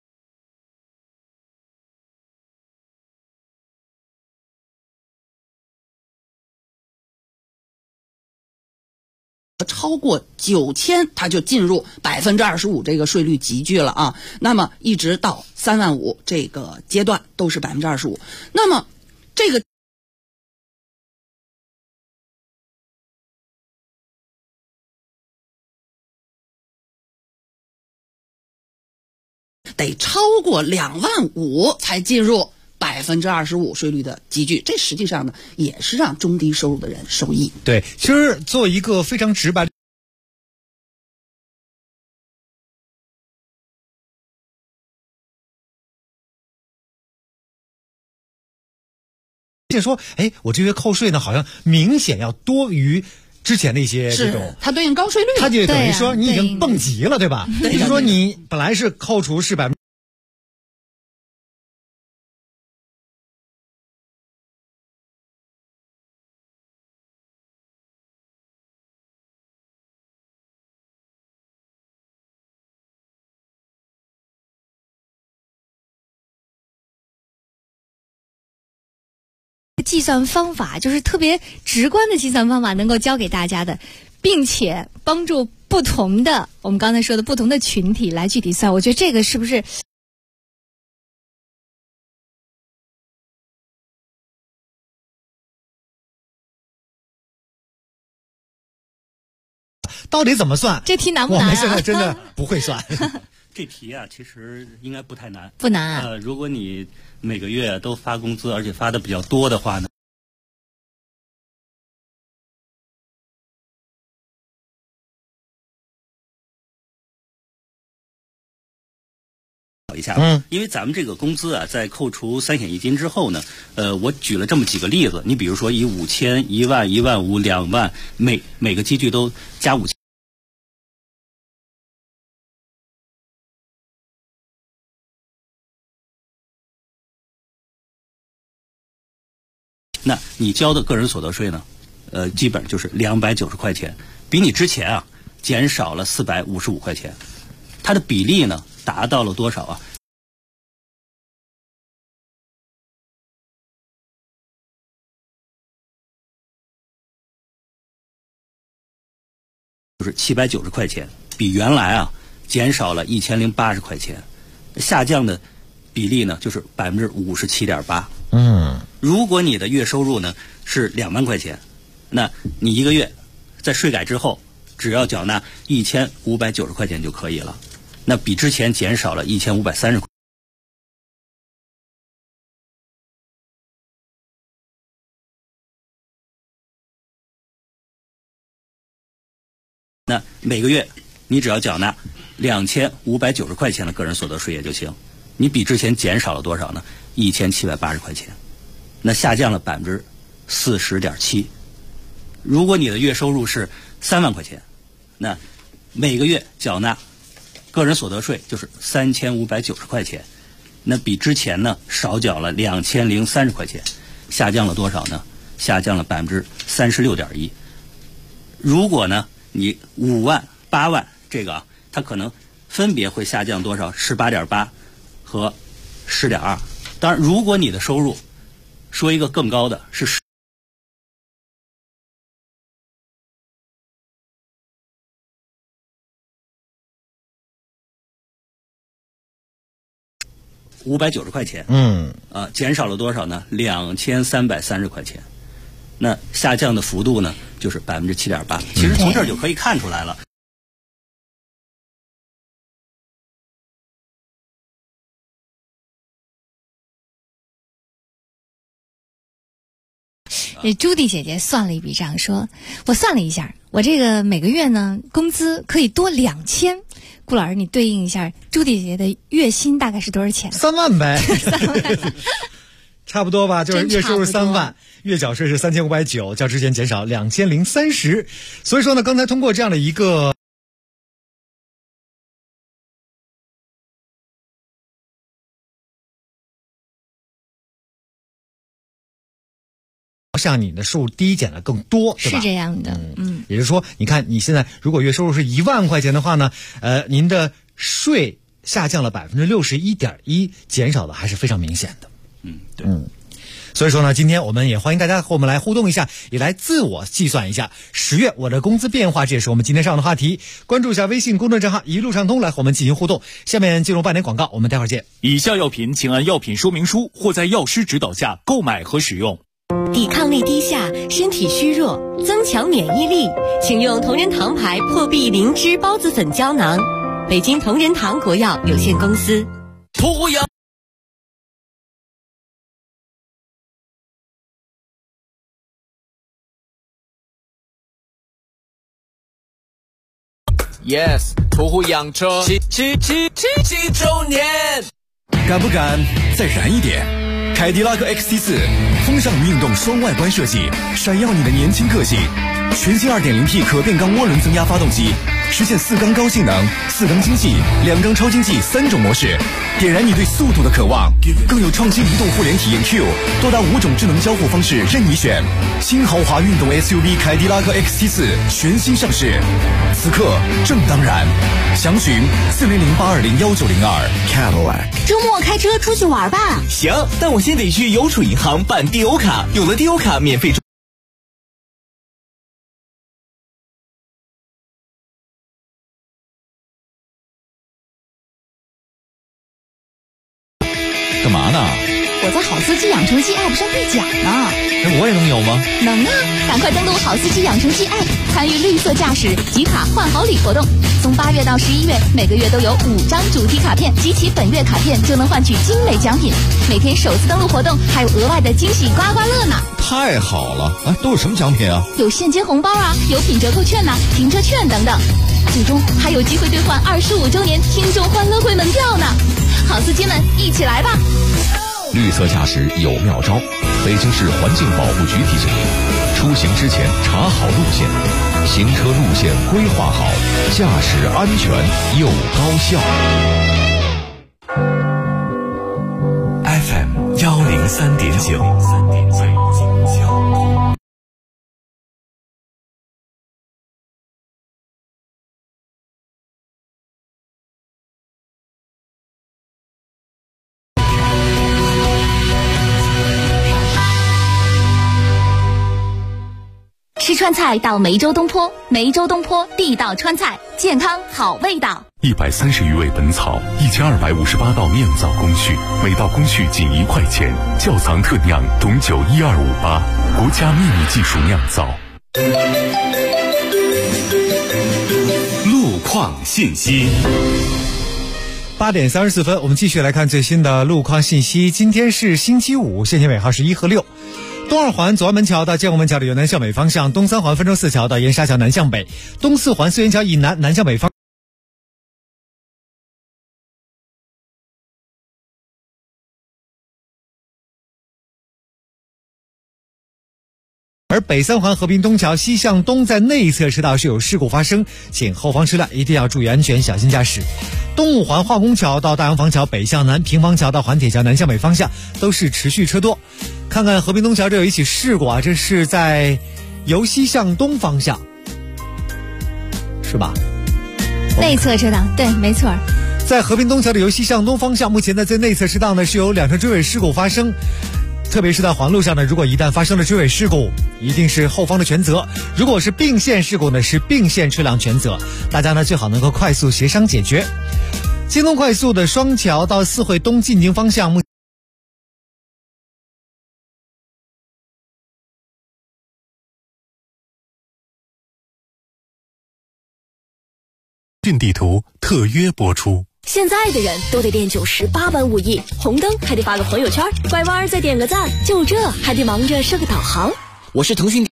超过9000，它就进入25%这个税率集聚了啊。那么一直到3万5这个阶段都是25%。那么这个得超过2万5才进入25%税率的集聚，这实际上呢也是让中低收入的人受益。 对，其实做一个非常直白的说，我这月扣税呢，好像明显要多于之前的一些这种， 它对应高税率， 它就等于说你已经蹦极了，对吧？比如说你本来是扣除是计算方法，就是特别直观的计算方法能够教给大家的，并且帮助不同的我们刚才说的不同的群体来具体算。我觉得这个是不是到底怎么算？ 这题难不难啊？ 我们现在真的不会算。 这题啊，其实应该不太难。 不难啊。 如果你每个月都发工资，而且发的比较多的话呢，一下，因为咱们这个工资啊，在扣除3险1金之后呢，我举了这么几个例子，你比如说以5000、1万、1万5、2万，每个积聚都加5000。那你交的个人所得税呢，基本就是290块钱，比你之前啊减少了455块钱，它的比例呢达到了多少啊？就是790块钱，比原来啊减少了1080块钱，下降的比例呢就是57.8%。如果你的月收入呢是2万块钱，那你一个月在税改之后，只要缴纳1590块钱就可以了，那比之前减少了1530块。那每个月你只要缴纳2590块钱的个人所得税也就行，你比之前减少了多少呢？1780块钱，那下降了40.7%。如果你的月收入是3万块钱，那每个月缴纳个人所得税就是3590块钱，那比之前呢少缴了2030块钱，下降了多少呢？下降了36.1%。如果呢你5万、8万这个它可能分别会下降多少？18.8%和10.2%。当然，如果你的收入说一个更高的是590块钱，减少了多少呢？2330块钱，那下降的幅度呢，就是7.8%。其实从这儿就可以看出来了。 朱迪姐姐算了一笔账，说我算了一下，我这个每个月呢工资可以多2000。顾老师，你对应一下，朱迪姐姐的月薪大概是多少钱 ？3万呗，3万差不多吧，就是月收入3万，月缴税是3590，较之前减少2030。所以说呢，刚才通过这样的一个像你的收入低减的更多，对吧？ 是这样的， 也就是说，你看你现在如果月收入是1万块钱的话呢，您的税下降了61.1%，减少的还是非常明显的。 对。 所以说呢，今天我们也欢迎大家和我们来互动一下，也来自我计算一下10月我的工资变化，这也是我们今天上的话题。关注一下微信公众账号一路畅通，来和我们进行互动。下面进入半点广告，我们待会儿见。 以下药品请按药品说明书或在药师指导下购买和使用。 抵抗力低下，身体虚弱，增强免疫力，请用同仁堂牌破壁灵芝孢子粉胶囊。北京同仁堂国药有限公司。 图阳，Yes， 途虎养车7周年， 敢不敢再燃一点？凯迪拉克 XT4 风尚与运动双外观设计，闪耀你的年轻个性。全新 2.0T 可变缸涡轮增压发动机，实现4缸高性能、4缸经济、2缸超经济3种模式，点燃你对速度的渴望。更有创新移动互联体验 Q， 多达5种智能交互方式任你选。新豪华运动 SUV 凯迪拉克 XT4 全新上市，此刻正当然。详询4008201902 Cadillac。 周末开车出去玩吧？ 行，但我先得去邮储银行办低邮卡，有了低邮卡免费。 干嘛呢？ 我在好司机养成记 App 上兑奖呢。 我也能有吗？ 能啊！赶快登录好司机养成记 App， 参与绿色驾驶集卡换好礼活动。从8月到11月，每个月都有5张主题卡片，集齐本月卡片就能换取精美奖品。每天首次登录活动还有额外的惊喜刮刮乐呢！ 太好了！都有什么奖品啊？ 有现金红包啊，有品折扣券停车券等等。最终还有机会兑换25周年听众欢乐会门票呢！好司机们，一起来吧！ 绿色驾驶有妙招，北京市环境保护局提醒您：出行之前查好路线，行车路线规划好，驾驶安全又高效。 FM 103.9。 吃川菜到梅州东坡，梅州东坡地道川菜，健康好味道。 130余味本草，1258道酿造工序，每道工序仅1块钱。窖藏特酿董酒1258，国家秘密技术酿造。 路况信息。 8点34分，我们继续来看最新的路况信息。今天是星期五，限行尾号是1和6。东2环左安门桥到建国门桥的由南向北方向，东3环分州4桥到盐沙桥南向北，东4环四元桥以南南向北方。而北3环和平东桥西向东在内侧车道是有事故发生，请后方车辆一定要注意安全，小心驾驶。 东五环化工桥到大洋坊桥北向南，平房桥到环铁桥南向北方向都是持续车多。看看和平东桥，这有一起事故啊，这是在由西向东方向，是吧？ 内侧车道，对，没错。 在和平东桥的由西向东方向，目前在最内侧车道呢是有2车追尾事故发生。特别是在环路上呢，如果一旦发生了追尾事故，一定是后方的全责；如果是并线事故呢，是并线车辆全责。大家呢最好能够快速协商解决。京东快速的双桥到四惠东进京方向， 讯地图特约播出。 现在的人都得练98般武艺，红灯还得发个朋友圈，拐弯再点个赞，就这还得忙着设个导航。 我是腾讯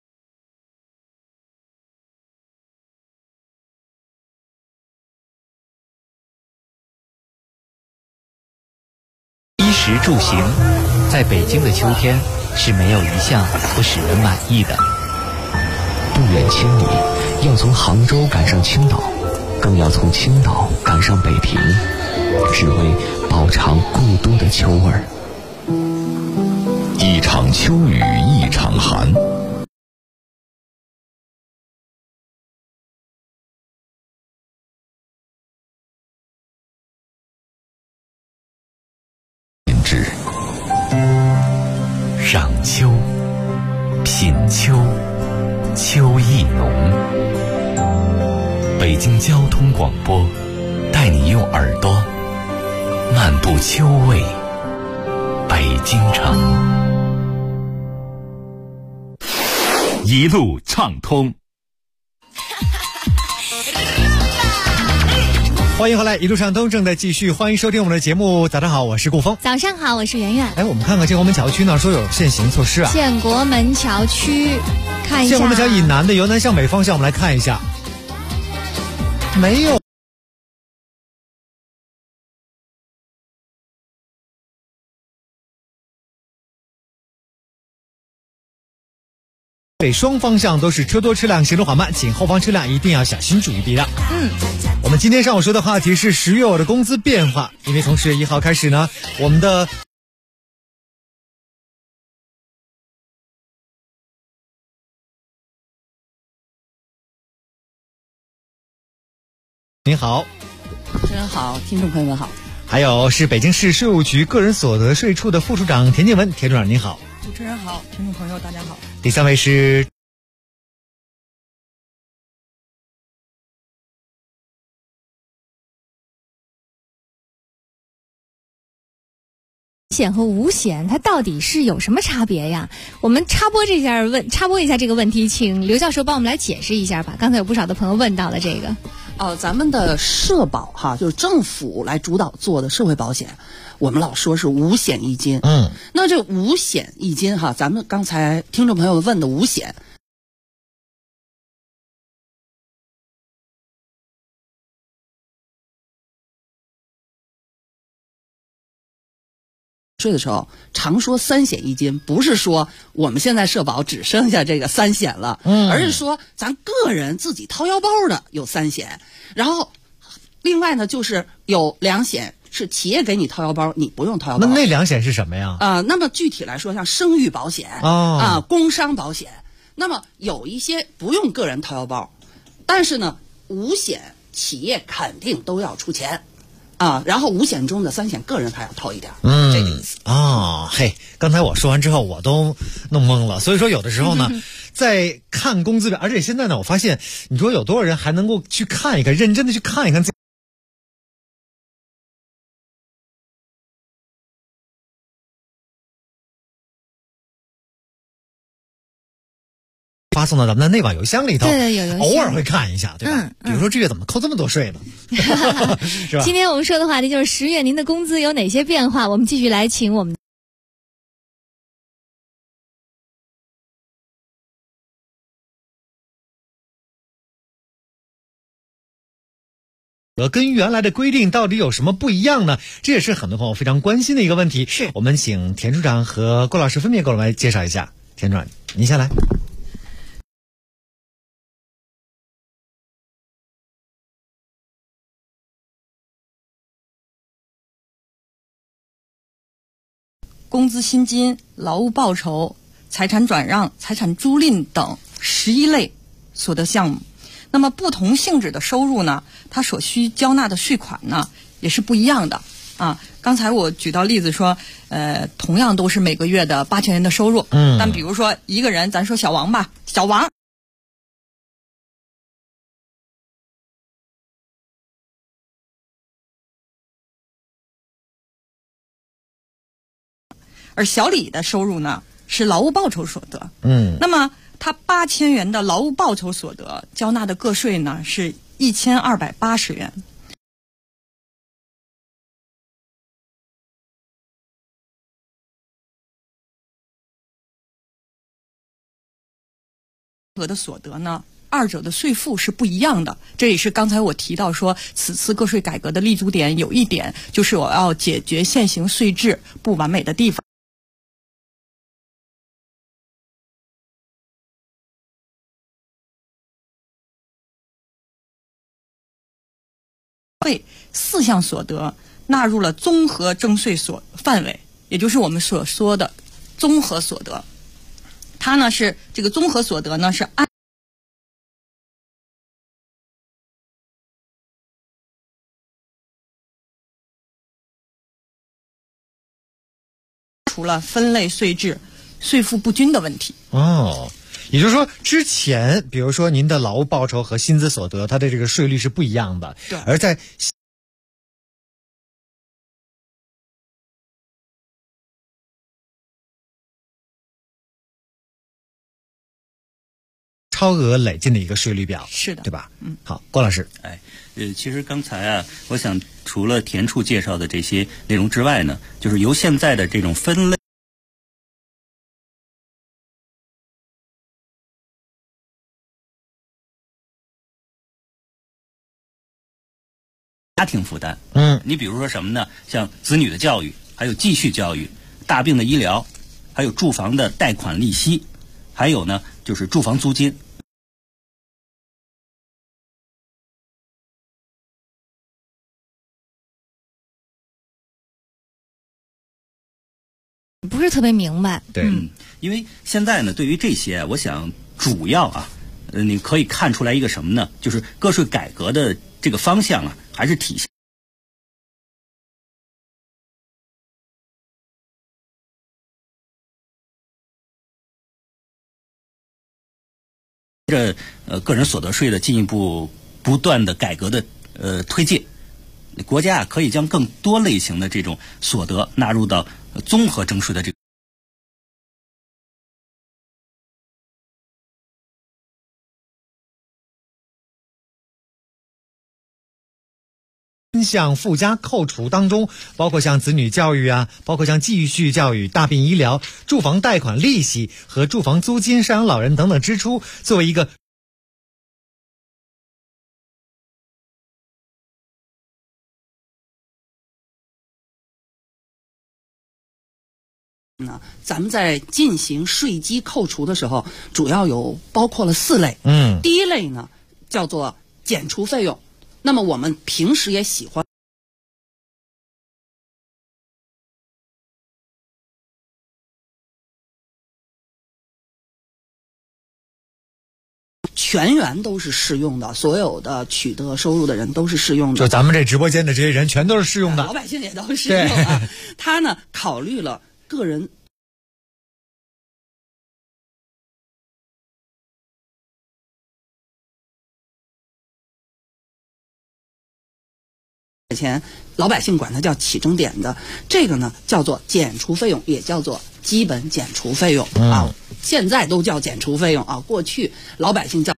衣食住行，在北京的秋天是没有一项不使人满意的。 不远千里，要从杭州赶上青岛，更要从青岛赶上北平，只为饱尝故都的秋味儿。 一场秋雨一场寒， 赏秋，品秋，秋意浓。北京交通广播带你用耳朵漫步秋味北京城。 一路畅通。 欢迎回来，一路畅通正在继续，欢迎收听我们的节目。早上好，我是顾峰。 早上好，我是圆圆。 哎，我们看看建国门桥区呢，说有限行措施啊。 建国门桥区，看一下。 建国门桥以南的由南向北方向，我们来看一下，没有。北双方向都是车多车辆行驶缓慢，请后方车辆一定要小心注意避让。我们今天上午说的话题是10月我的工资变化，因为从10月1号开始呢，我们的您好， 主持人好，听众朋友们好。 还有是北京市税务局个人所得税处的副处长田建文，田处长您好。 主持人好，听众朋友大家好。 第3位是险和无险，它到底是有什么差别呀？我们插播一下这个问题，请刘教授帮我们来解释一下吧。刚才有不少的朋友问到了这个。 咱们的社保哈，就是政府来主导做的社会保险，我们老说是五险一金。那这五险一金哈，咱们刚才听众朋友问的五险。税的时候常说3险一金，不是说我们现在社保只剩下这个3险了，而是说咱个人自己掏腰包的有3险，然后另外呢就是有2险是企业给你掏腰包，你不用掏腰包。 那2险是什么呀？ 那么具体来说，像生育保险工伤保险，那么有一些不用个人掏腰包，但是呢5险企业肯定都要出钱。然后5险中的3险个人还要掏一点，这个意思。 嘿，刚才我说完之后我都弄懵了。所以说有的时候呢，在看工资表，而且现在呢，我发现你说有多少人还能够去看一看，认真的去看一看自己发送到咱们的内网邮箱里头， 对，有邮箱偶尔会看一下，对吧？比如说这月怎么扣这么多税呢？是吧？ 今天我们说的话题就是10月您的工资有哪些变化？我们继续来请我们跟原来的规定到底有什么不一样呢？这也是很多朋友非常关心的一个问题。是我们请田处长和郭老师分别给我们来介绍一下。田处长，您先来。 工资薪金、劳务报酬、财产转让、财产租赁等11类所得项目。那么不同性质的收入呢，它所需交纳的税款呢也是不一样的啊。刚才我举到例子说，同样都是每个月的8000元的收入，但比如说一个人，咱说小王吧，小王而小李的收入呢是劳务报酬所得，那么他8000元的劳务报酬所得交纳的个税呢是1280元。的所得呢，二者的税负是不一样的。这也是刚才我提到说，此次个税改革的立足点有一点，就是我要解决现行税制不完美的地方。4项所得纳入了综合征税范围，也就是我们所说的综合所得。它呢是这个综合所得呢是按除了分类税制税负不均的问题。 也就是说，之前比如说您的劳务报酬和薪资所得，它的这个税率是不一样的， 对， 而在超额累进的一个税率表， 是的， 对吧？好，郭老师， 其实刚才啊，我想除了田处介绍的这些内容之外呢，就是由现在的这种分类。家庭负担，你比如说什么呢？像子女的教育，还有继续教育、大病的医疗，还有住房的贷款利息，还有呢就是住房租金。 不是特别明白。 对，因为现在呢，对于这些，我想主要啊，你可以看出来一个什么呢？就是个税改革的这个方向啊，还是体现着个人所得税的进一步不断的改革的推进。国家可以将更多类型的这种所得纳入到综合征税的这个。 项附加扣除当中，包括像子女教育啊，包括像继续教育、大病医疗、住房贷款利息和住房租金、赡养老人等等支出，作为一个咱们在进行税基扣除的时候，主要包括了4类。第一类呢叫做减除费用。那么我们平时也喜欢全员都是适用的，所有的取得收入的人都是适用的。 就咱们这直播间的这些人全都是适用的， 老百姓也都是适用啊。他呢考虑了个人钱，老百姓管它叫起征点的，这个呢叫做减除费用，也叫做基本减除费用啊。现在都叫减除费用啊，过去老百姓叫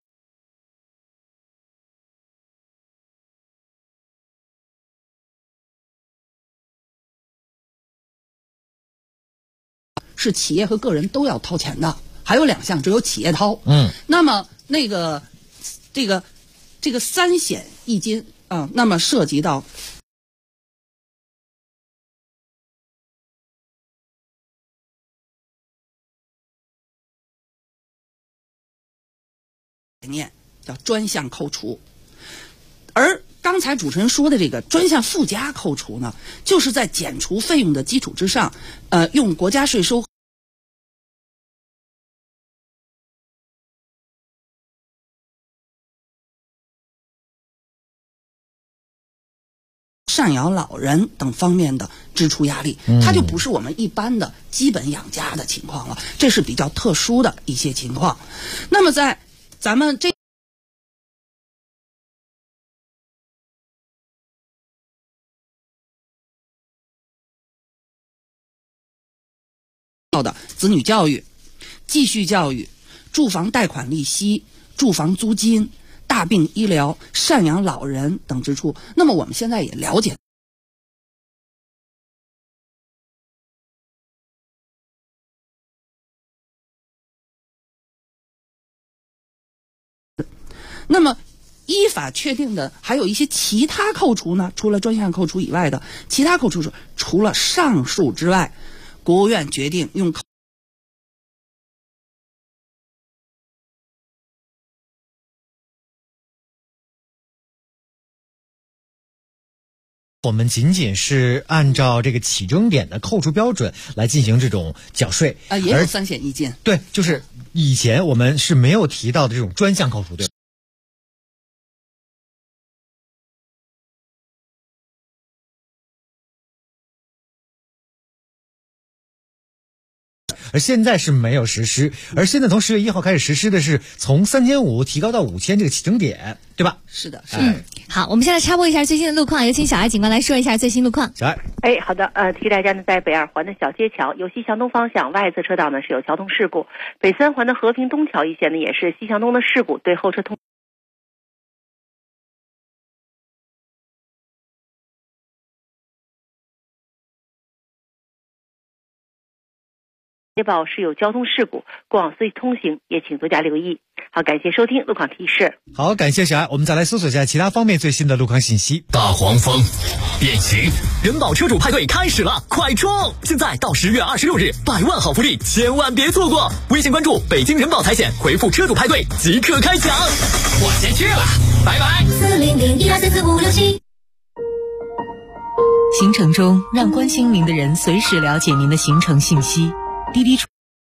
是企业和个人都要掏钱的，还有2项只有企业掏。那么这个3险1金啊，那么涉及到概念叫专项扣除，而刚才主持人说的这个专项附加扣除呢，就是在减除费用的基础之上，用国家税收赡养老人等方面的支出压力，它就不是我们一般的基本养家的情况了，这是比较特殊的一些情况。那么在咱们这的子女教育、继续教育、住房贷款利息、住房租金、大病医疗、赡养老人等支出，那么我们现在也了解，那么依法确定的还有一些其他扣除呢，除了专项扣除以外的其他扣除，除了上述之外，国务院决定用我们仅仅是按照这个起征点的扣除标准来进行这种缴税也有三险一金。 对，就是以前我们是没有提到的这种专项扣除，对。而现在是没有实施，而现在从10月1号开始实施的是从3500提高到5000这个起征点，对吧？ 是的， 是的。好，我们现在插播一下最新的路况，有请小艾警官来说一下最新路况。 小艾， 好的，提大家呢，在北二环的小街桥由西向东方向外侧车道呢是有交通事故，北三环的和平东桥一线呢也是西向东的事故，对后车通。接报是有交通事故，过往司机通行也请多加留意。好，感谢收听路况提示。 好，感谢小艾，我们再来搜索一下其他方面最新的路况信息。 大黄蜂变形，人保车主派对开始了，快冲！现在到10月26日，100万好福利，千万别错过！微信关注北京人保财险，回复车主派对即刻开奖。我先去了，拜拜。 40012344567。行程中，让关心您的人随时了解您的行程信息。滴滴出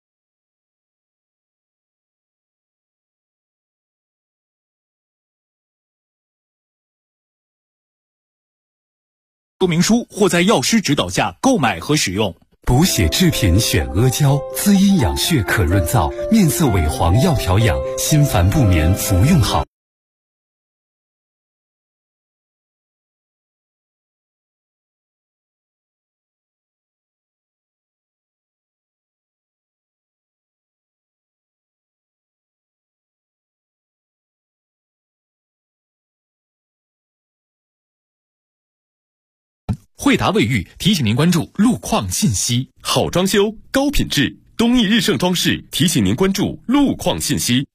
说明书或在药师指导下购买和使用。 补血制品选阿胶，滋阴养血可润燥，面色萎黄要调养，心烦不眠服用好。 惠达卫浴提醒您关注路况信息。好装修，高品质，东义日盛装饰提醒您关注路况信息。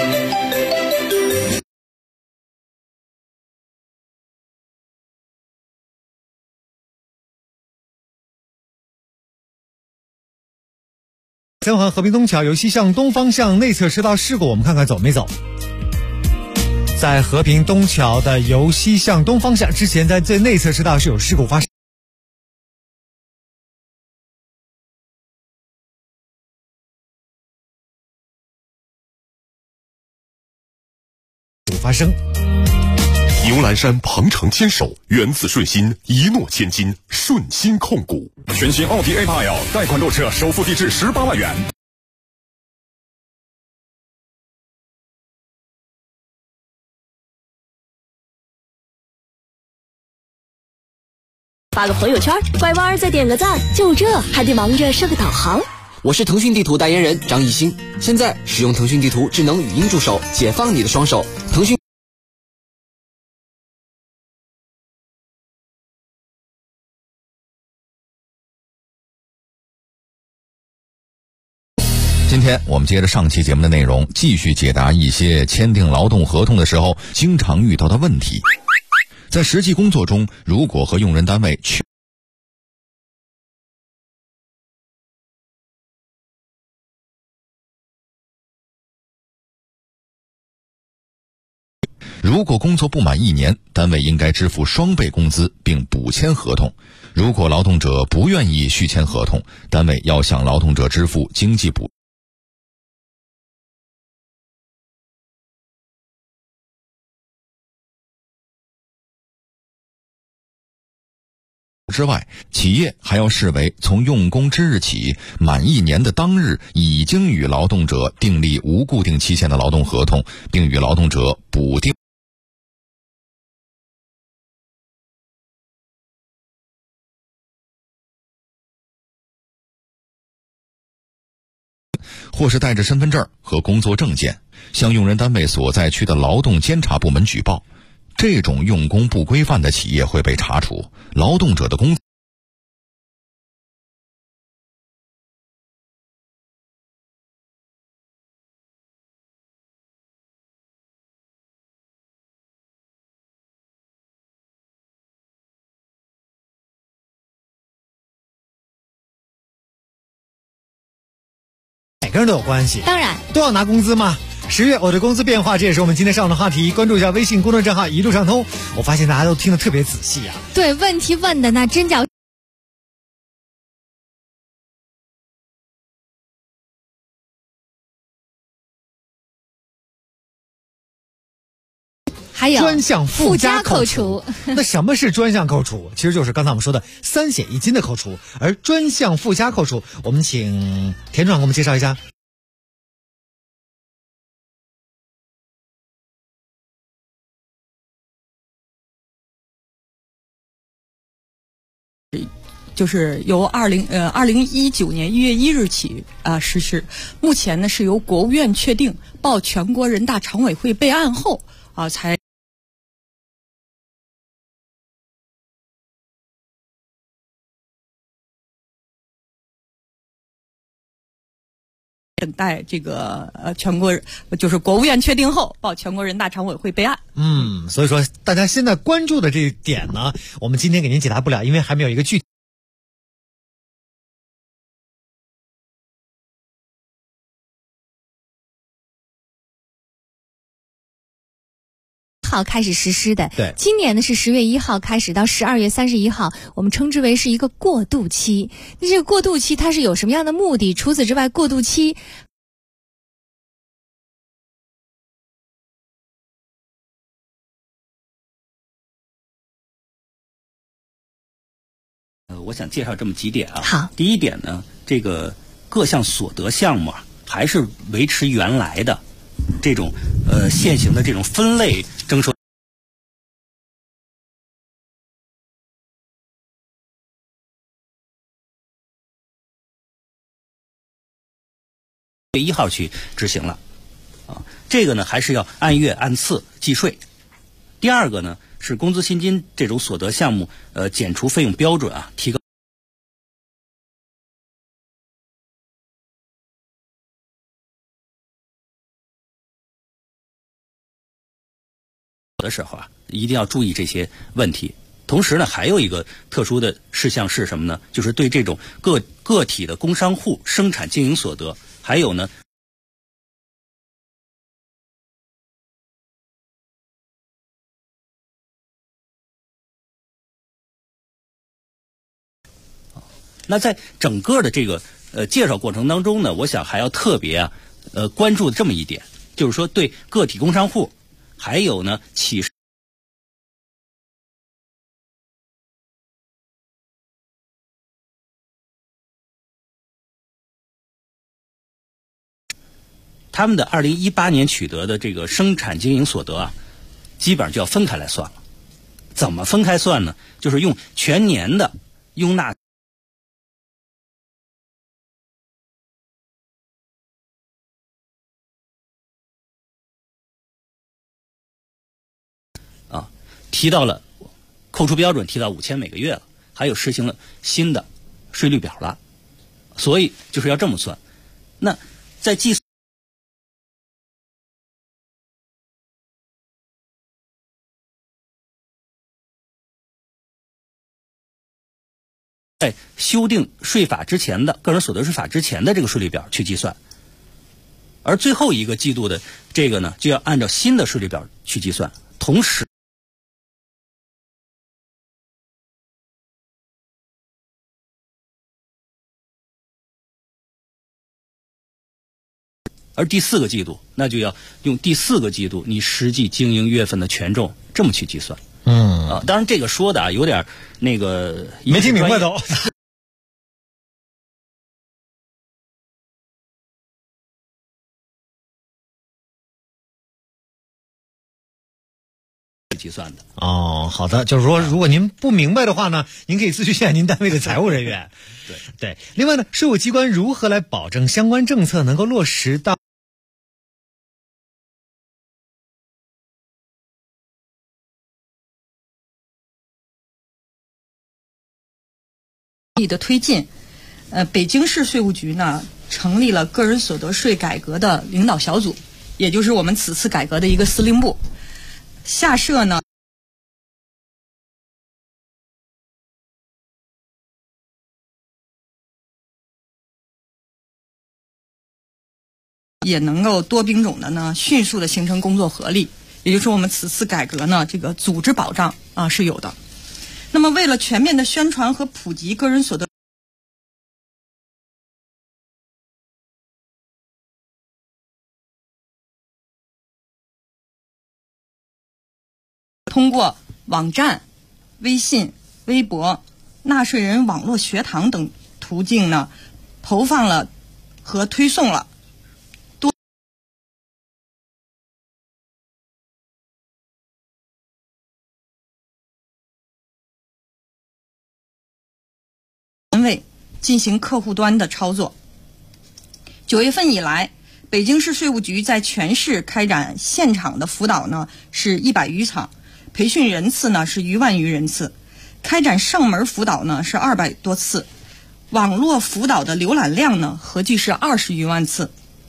三环和平东桥由西向东方向内侧车道事故，我们看看走没走。在和平东桥的由西向东方向，之前在最内侧车道是有事故发生。 牛栏山鹏程坚守，源自顺心，一诺千金，顺心控股。 全新奥迪 A8L 贷款购车，首付低至18万元。 发个朋友圈，拐弯再点个赞，就这还得忙着设个导航。 我是腾讯地图代言人张艺兴，现在使用腾讯地图智能语音助手，解放你的双手。腾讯今天我们接着上期节目的内容，继续解答一些签订劳动合同的时候经常遇到的问题。在实际工作中，如果和用人单位如果工作不满1年，单位应该支付双倍工资并补签合同。如果劳动者不愿意续签合同，单位要向劳动者支付经济补之外，企业还要视为从用工之日起满1年的当日已经与劳动者订立无固定期限的劳动合同，并与劳动者补订或是带着身份证和工作证件，向用人单位所在区的劳动监察部门举报。这种用工不规范的企业会被查处，劳动者的工每个人都有关系， 当然都要拿工资嘛。10月我的工资变化，这也是我们今天上午的话题。关注一下微信公众账号一路畅通，我发现大家都听得特别仔细啊。 对，问题问的那真叫还有专项附加扣除。 那什么是专项扣除？其实就是刚才我们说的3险1金的扣除。而专项附加扣除，我们请田壮给我们介绍一下。 就是由2019年1月1日起实施，目前呢是由国务院确定，报全国人大常委会备案后才。等待这个全国就是国务院确定后报全国人大常委会备案。 所以说大家现在关注的这一点呢，我们今天给您解答不了，因为还没有一个具体。 开始实施的， 对， 今年呢是10月1号开始到12月31号，我们称之为是一个过渡期。那这个过渡期它是有什么样的目的？除此之外，过渡期我想介绍这么几点啊。 好， 第一点呢，这个各项所得项目还是维持原来的这种现行的这种分类征收。1号去执行了，这个呢还是要按月按次计税。第二个呢是工资薪金这种所得项目减除费用标准提高。的时候一定要注意这些问题。同时呢，还有一个特殊的事项是什么呢？就是对这种个体的工商户生产经营所得，还有呢，那在整个的这个介绍过程当中呢，我想还要特别关注这么一点，就是说对个体工商户。还有呢，企事他们的2018年取得的这个生产经营所得基本上就要分开来算了。怎么分开算呢？就是用全年的拥纳提到了扣除标准，提到5000每个月了，还有实行了新的税率表了，所以就是要这么算。那在计算在修订税法之前的个人所得税法之前的这个税率表去计算，而最后一个季度的这个呢，就要按照新的税率表去计算。 同时而第4个季度，那就要用第4个季度你实际经营月份的权重这么去计算。当然这个说的啊有点那个没听明白都。 计算的。 好的，就是说如果您不明白的话呢，您可以咨询一下您单位的财务人员。对。另外呢，税务机关如何来保证相关政策能够落实到的推进？北京市税务局呢成立了个人所得税改革的领导小组，也就是我们此次改革的一个司令部。下设呢也能够多兵种的呢迅速的形成工作合力，也就是我们此次改革呢这个组织保障是有的。那么为了全面的宣传和普及个人所得通过网站、微信、微博、纳税人网络学堂等途径呢，投放了和推送了多单位进行客户端的操作。9月份以来，北京市税务局在全市开展现场的辅导呢是100余场。培训人次呢是1万余人次，开展上门辅导呢是200多次，网络辅导的浏览量呢合计是20余万次。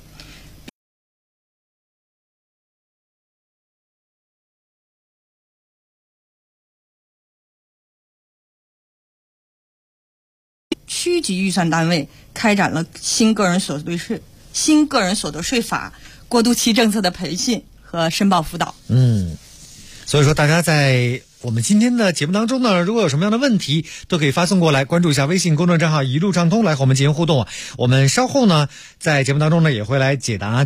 区级预算单位开展了新个人所得税法过渡期政策的培训和申报辅导。 所以说大家在我们今天的节目当中呢，如果有什么样的问题都可以发送过来，关注一下微信公众账号一路畅通来和我们进行互动。我们稍后呢在节目当中呢也会来解答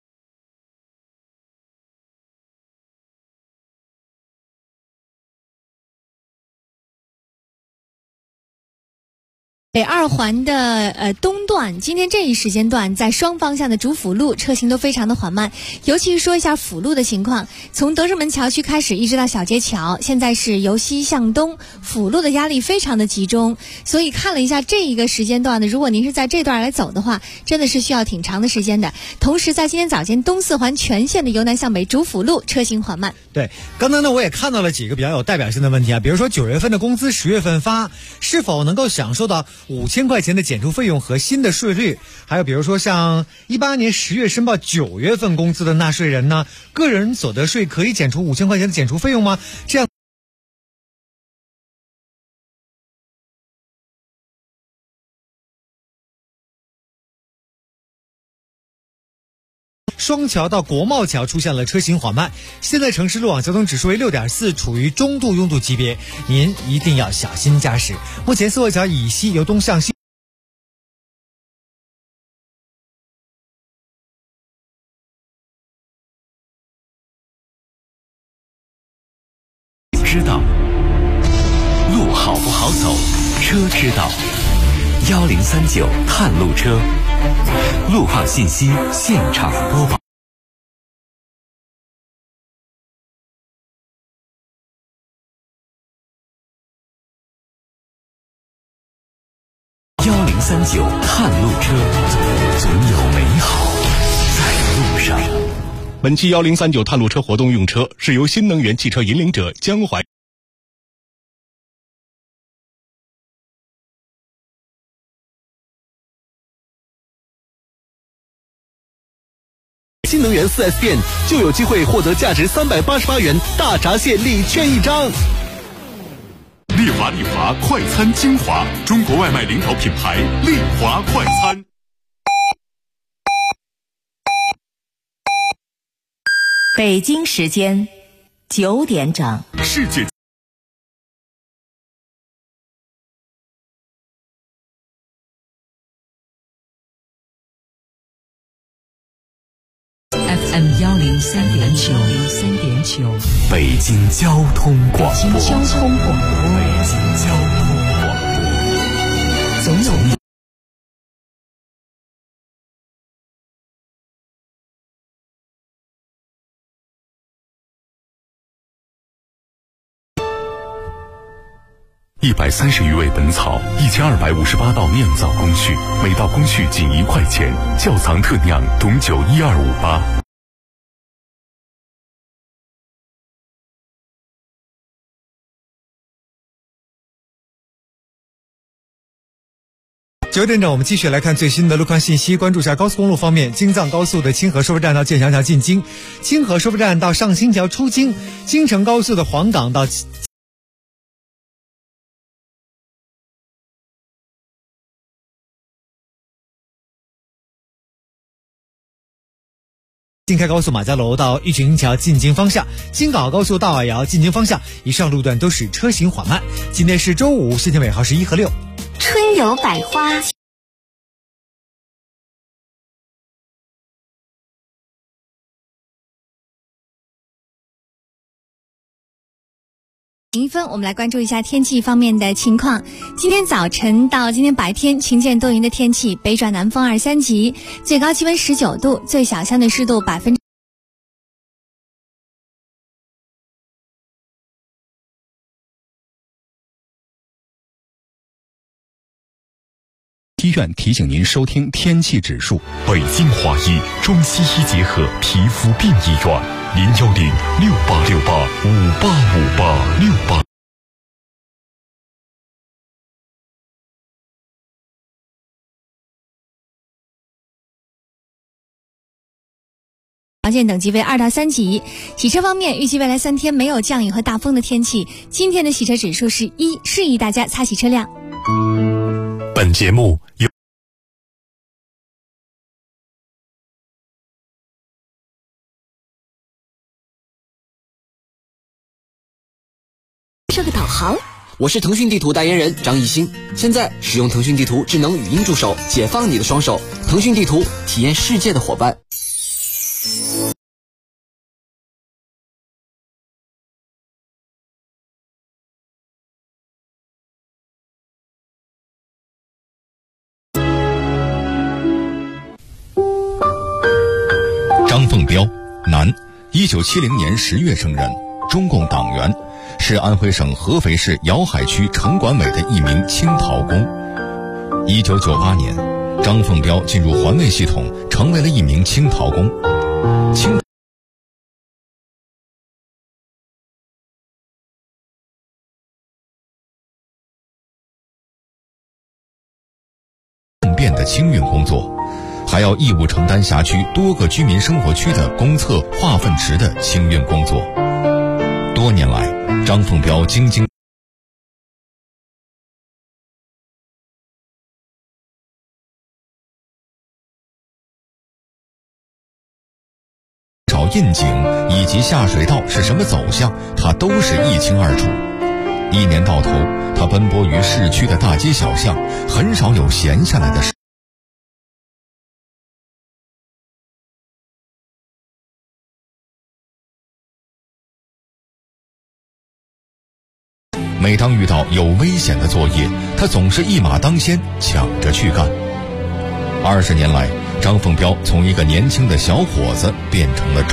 北2环的东段，今天这一时间段在双方向的主辅路车行都非常的缓慢，尤其是说一下辅路的情况，从德胜门桥区开始一直到小街桥，现在是由西向东，辅路的压力非常的集中，所以看了一下这一个时间段呢，如果您是在这段来走的话，真的是需要挺长的时间的。同时在今天早间东4环全线的由南向北主辅路车行缓慢。 对，刚才呢我也看到了几个比较有代表性的问题啊，比如说9月份的工资10月份发，是否能够享受到5000块钱的减除费用和新的税率，还有比如说像18年10月申报9月份工资的纳税人呢，个人所得税可以减除5000块钱的减除费用吗？这样双桥到国贸桥出现了车行缓慢，现在城市路网交通指数为6.4，处于中度拥堵级别，您一定要小心驾驶。目前四惠桥以西由东向西知道路好不好走，车知道。1039探路车，路况信息现场播报。1039探路车，总有美好在路上。 本期1039探路车活动用车是由新能源汽车引领者江淮。 新能源4S 店就有机会获得价值388元大闸蟹礼券1张。 丽华快餐精华，中国外卖领导品牌丽华快餐。 北京时间 9点整， 世界。 FM 103.9， 北京交通广播。 北京交通广播。总有 130余味本草，1258道酿造工序，每道工序仅1块钱。窖藏特酿董酒1258。 9点整，我们继续来看最新的路况信息，关注一下高速公路方面。京藏高速的清河收费站到建祥桥进京，清河收费站到上新桥出京，京承高速的黄岗到京开高速马家楼到玉群桥进京方向，京港澳高速大瓦窑进京方向，以上路段都是车行缓慢。今天是周五，线条尾号是1和6。 春有百花。1分，我们来关注一下天气方面的情况。今天早晨到今天白天晴间多云的天气，北转南风2、3级，最高气温19度，最小相对湿度%。 医院提醒您收听天气指数。 北京华医中西医结合皮肤病医院，010686858586868。 条件等级为2到3级。洗车方面，预计未来3天没有降雨和大风的天气。今天的洗车指数是1，适宜大家擦洗车辆。 本节目由设个导航。 我是腾讯地图代言人张艺兴。现在使用腾讯地图智能语音助手，解放你的双手。腾讯地图，体验世界的伙伴。 张凤彪，男，1970年10月生人，中共党员，是安徽省合肥市瑶海区城管委的一名清陶工。1998年，张凤彪进入环卫系统，成为了一名清陶工。便的清运工作，还要义务承担辖区多个居民生活区的公厕、化粪池的清运工作。多年来，张凤彪精进找窨井以及下水道是什么走向，他都是一清二楚。一年到头，他奔波于市区的大街小巷，很少有闲下来的时。每当遇到有危险的作业，他总是一马当先，抢着去干。20年来，张凤彪从一个年轻的小伙子变成了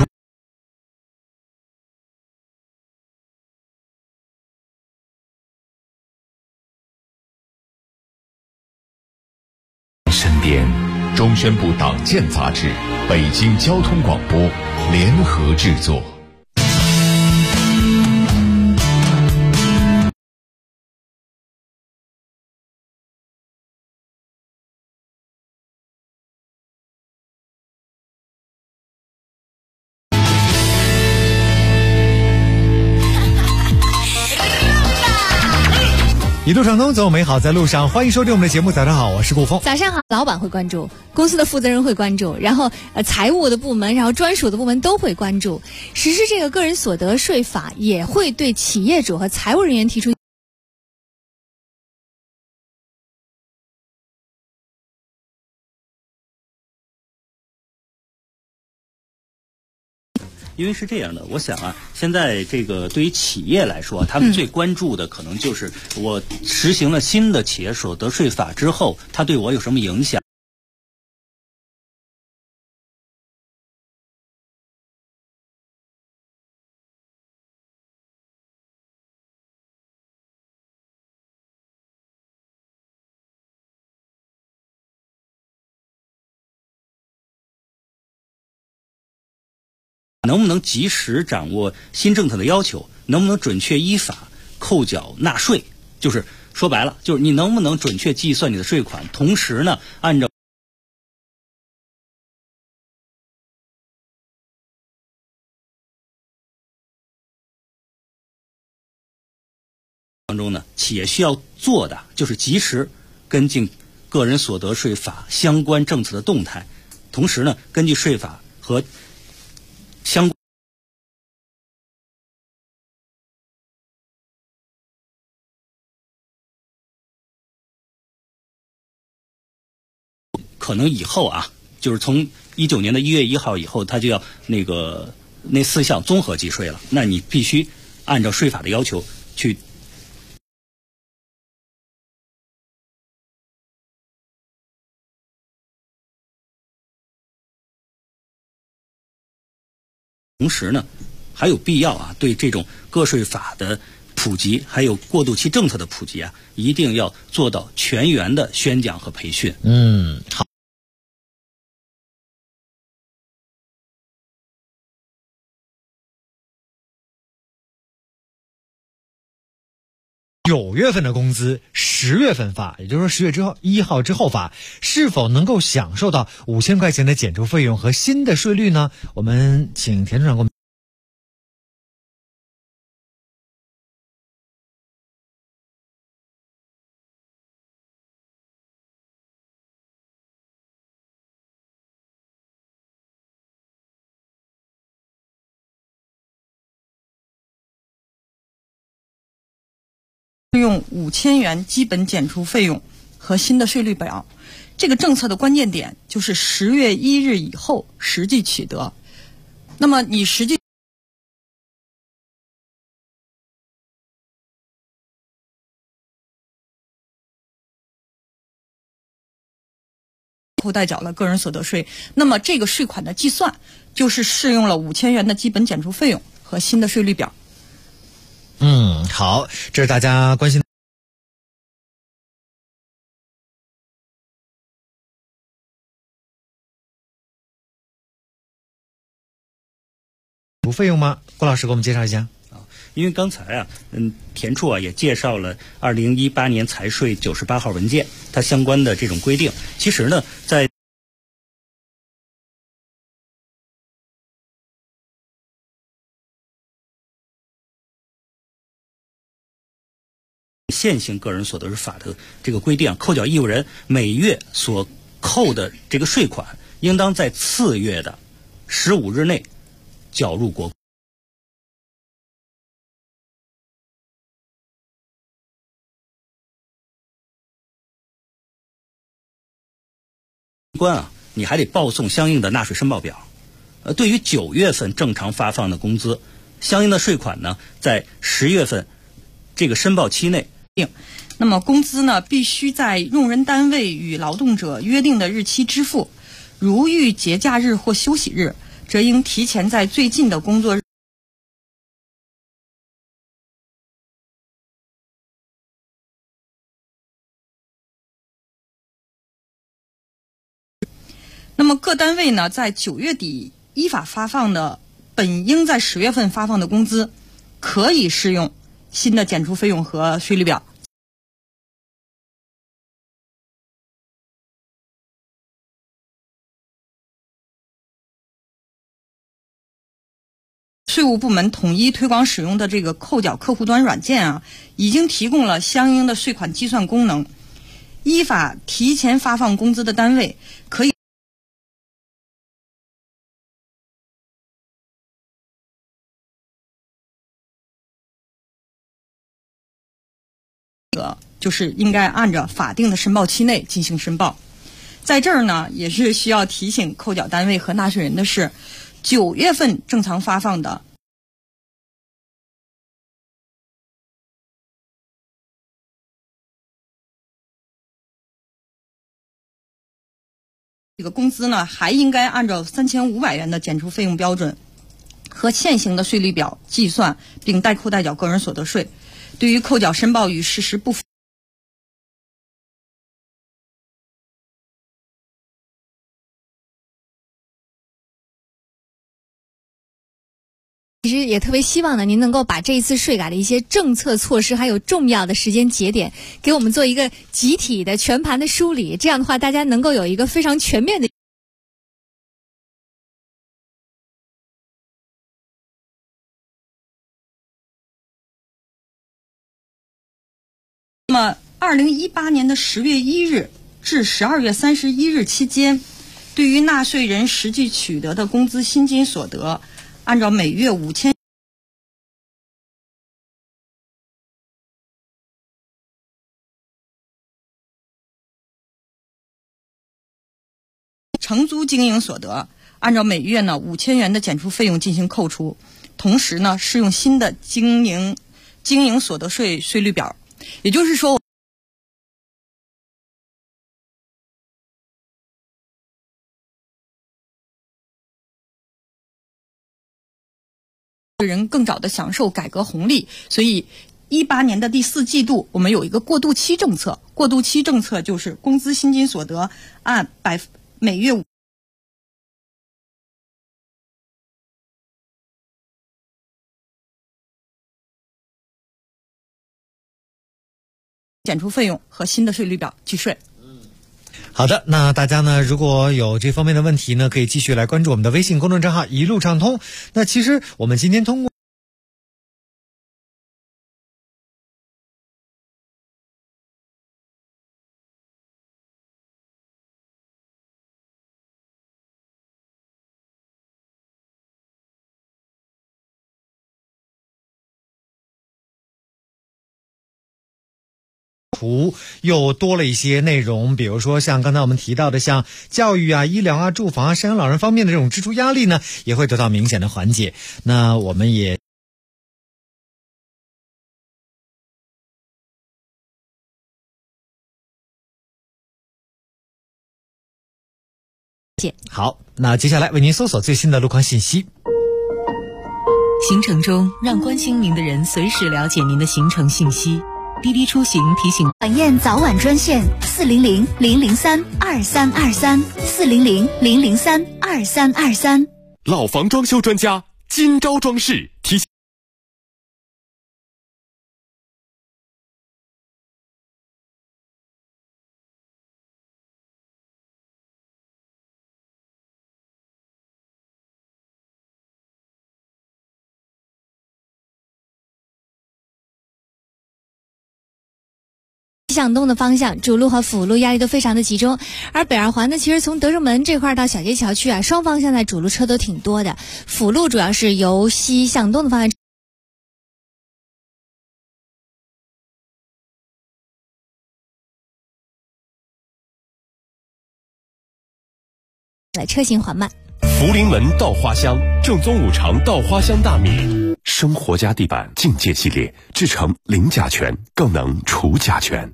身边。 中宣部党建杂志、北京交通广播联合制作。 一路上东走美好在路上，欢迎收听我们的节目。早上好，我是顾峰。 早上好，老板会关注，公司的负责人会关注，然后财务的部门，然后专属的部门都会关注。实施这个个人所得税法也会对企业主和财务人员提出因为是这样的，我想啊，现在这个对于企业来说，他们最关注的可能就是我实行了新的企业所得税法之后，它对我有什么影响？能不能及时掌握新政策的要求？能不能准确依法扣缴纳税？就是说白了，就是你能不能准确计算你的税款，同时呢，按照当中呢，企业需要做的就是及时跟进个人所得税法相关政策的动态，同时呢，根据税法和相关可能以后啊，就是从19年的1月1号以后，它就要那4项综合计税了。那你必须按照税法的要求去。同时呢，还有必要啊，对这种个税法的普及，还有过渡期政策的普及啊，一定要做到全员的宣讲和培训。 好。9月份的工资10月份发，也就是说10月1号之后发，是否能够享受到5000块钱的减除费用和新的税率呢？我们请田处长给我们。 用5000元基本减除费用和新的税率表，这个政策的关键点就是10月1日以后实际取得。那么你实际后代缴了个人所得税，那么这个税款的计算就是适用了5000元的基本减除费用和新的税率表。 好，这是大家关心。费用吗？郭老师给我们介绍一下。 因为刚才啊，田处啊也介绍了2018年财税98号文件，它相关的这种规定。其实呢，在现行个人所得税法的这个规定，扣缴义务人每月所扣的这个税款，应当在次月的15日内缴入国库。关啊，你还得报送相应的纳税申报表。对于9月份正常发放的工资，相应的税款呢，在10月份这个申报期内定。 那么工资呢，必须在用人单位与劳动者约定的日期支付。如遇节假日或休息日，则应提前在最近的工作日那么各单位呢，在9月底依法发放的本应在10月份发放的工资，可以适用新的减除费用和税率表。 税务部门统一推广使用的这个扣缴客户端软件啊，已经提供了相应的税款计算功能。依法提前发放工资的单位可以就是应该按照法定的申报期内进行申报。在这儿呢，也是需要提醒扣缴单位和纳税人的是，9月份正常发放的这个工资呢，还应该按照3500元的减除费用标准和现行的税率表计算，并代扣代缴个人所得税。对于扣缴申报与事实不符， 其实也特别希望呢，您能够把这一次税改的一些政策措施，还有重要的时间节点，给我们做一个集体的全盘的梳理。这样的话，大家能够有一个非常全面的。 那么，2018年的10月1日至12月31日期间，对于纳税人实际取得的工资薪金所得，按照每月5000承租经营所得，按照每月呢5000元的减除费用进行扣除，同时呢适用新的经营所得税税率表。也就是说，人更早的享受改革红利，所以18年的第4季度，我们有一个过渡期政策。过渡期政策就是工资薪金所得按每月减除费用和新的税率表计税。 好的，那大家呢，如果有这方面的问题呢，可以继续来关注我们的微信公众账号一路畅通。那其实我们今天通过又多了一些内容，比如说像刚才我们提到的，像教育啊、医疗啊、住房啊、赡养老人方面的这种支出压力呢，也会得到明显的缓解。那我们也好，那接下来为您搜索最新的路况信息。 行程中，让关心您的人随时了解您的行程信息。滴滴出行提醒： 晚宴早晚专线400-003-2323，400-003-2323。 老房装修专家金招装饰提醒。 向东的方向，主路和辅路压力都非常的集中，而北二环呢，其实从德胜门这块到小街桥区啊，双方现在主路车都挺多的，辅路主要是由西向东的方向。车行缓慢。 福临门稻花香，正宗五常稻花香大米，生活家地板境界系列制成零甲醛，更能除甲醛。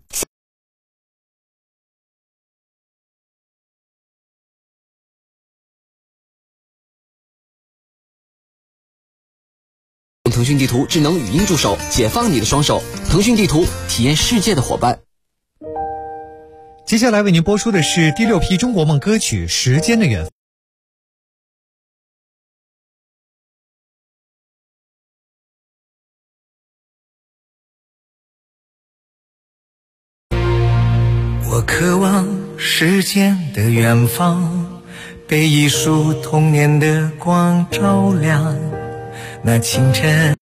腾讯地图智能语音助手，解放你的双手。腾讯地图，体验世界的伙伴。 接下来为您播出的是第6批中国梦歌曲《时间的缘分》。 我渴望时间的远方，被一束童年的光照亮， 那清晨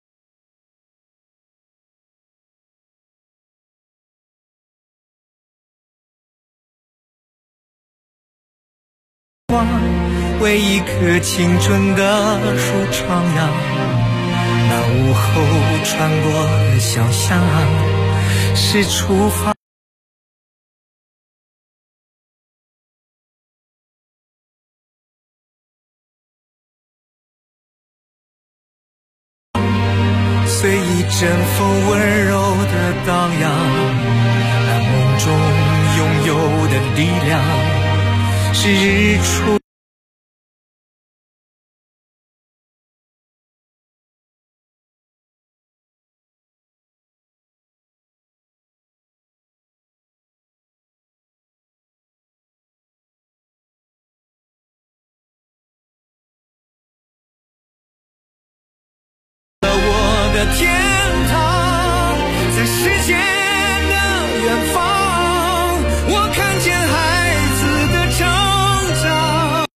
为一棵青春的树徜徉，那午后穿过的小巷是出发随一阵风温柔的荡漾，那梦中拥有的力量是日出的天堂，在时间的远方，我看见孩子的成长。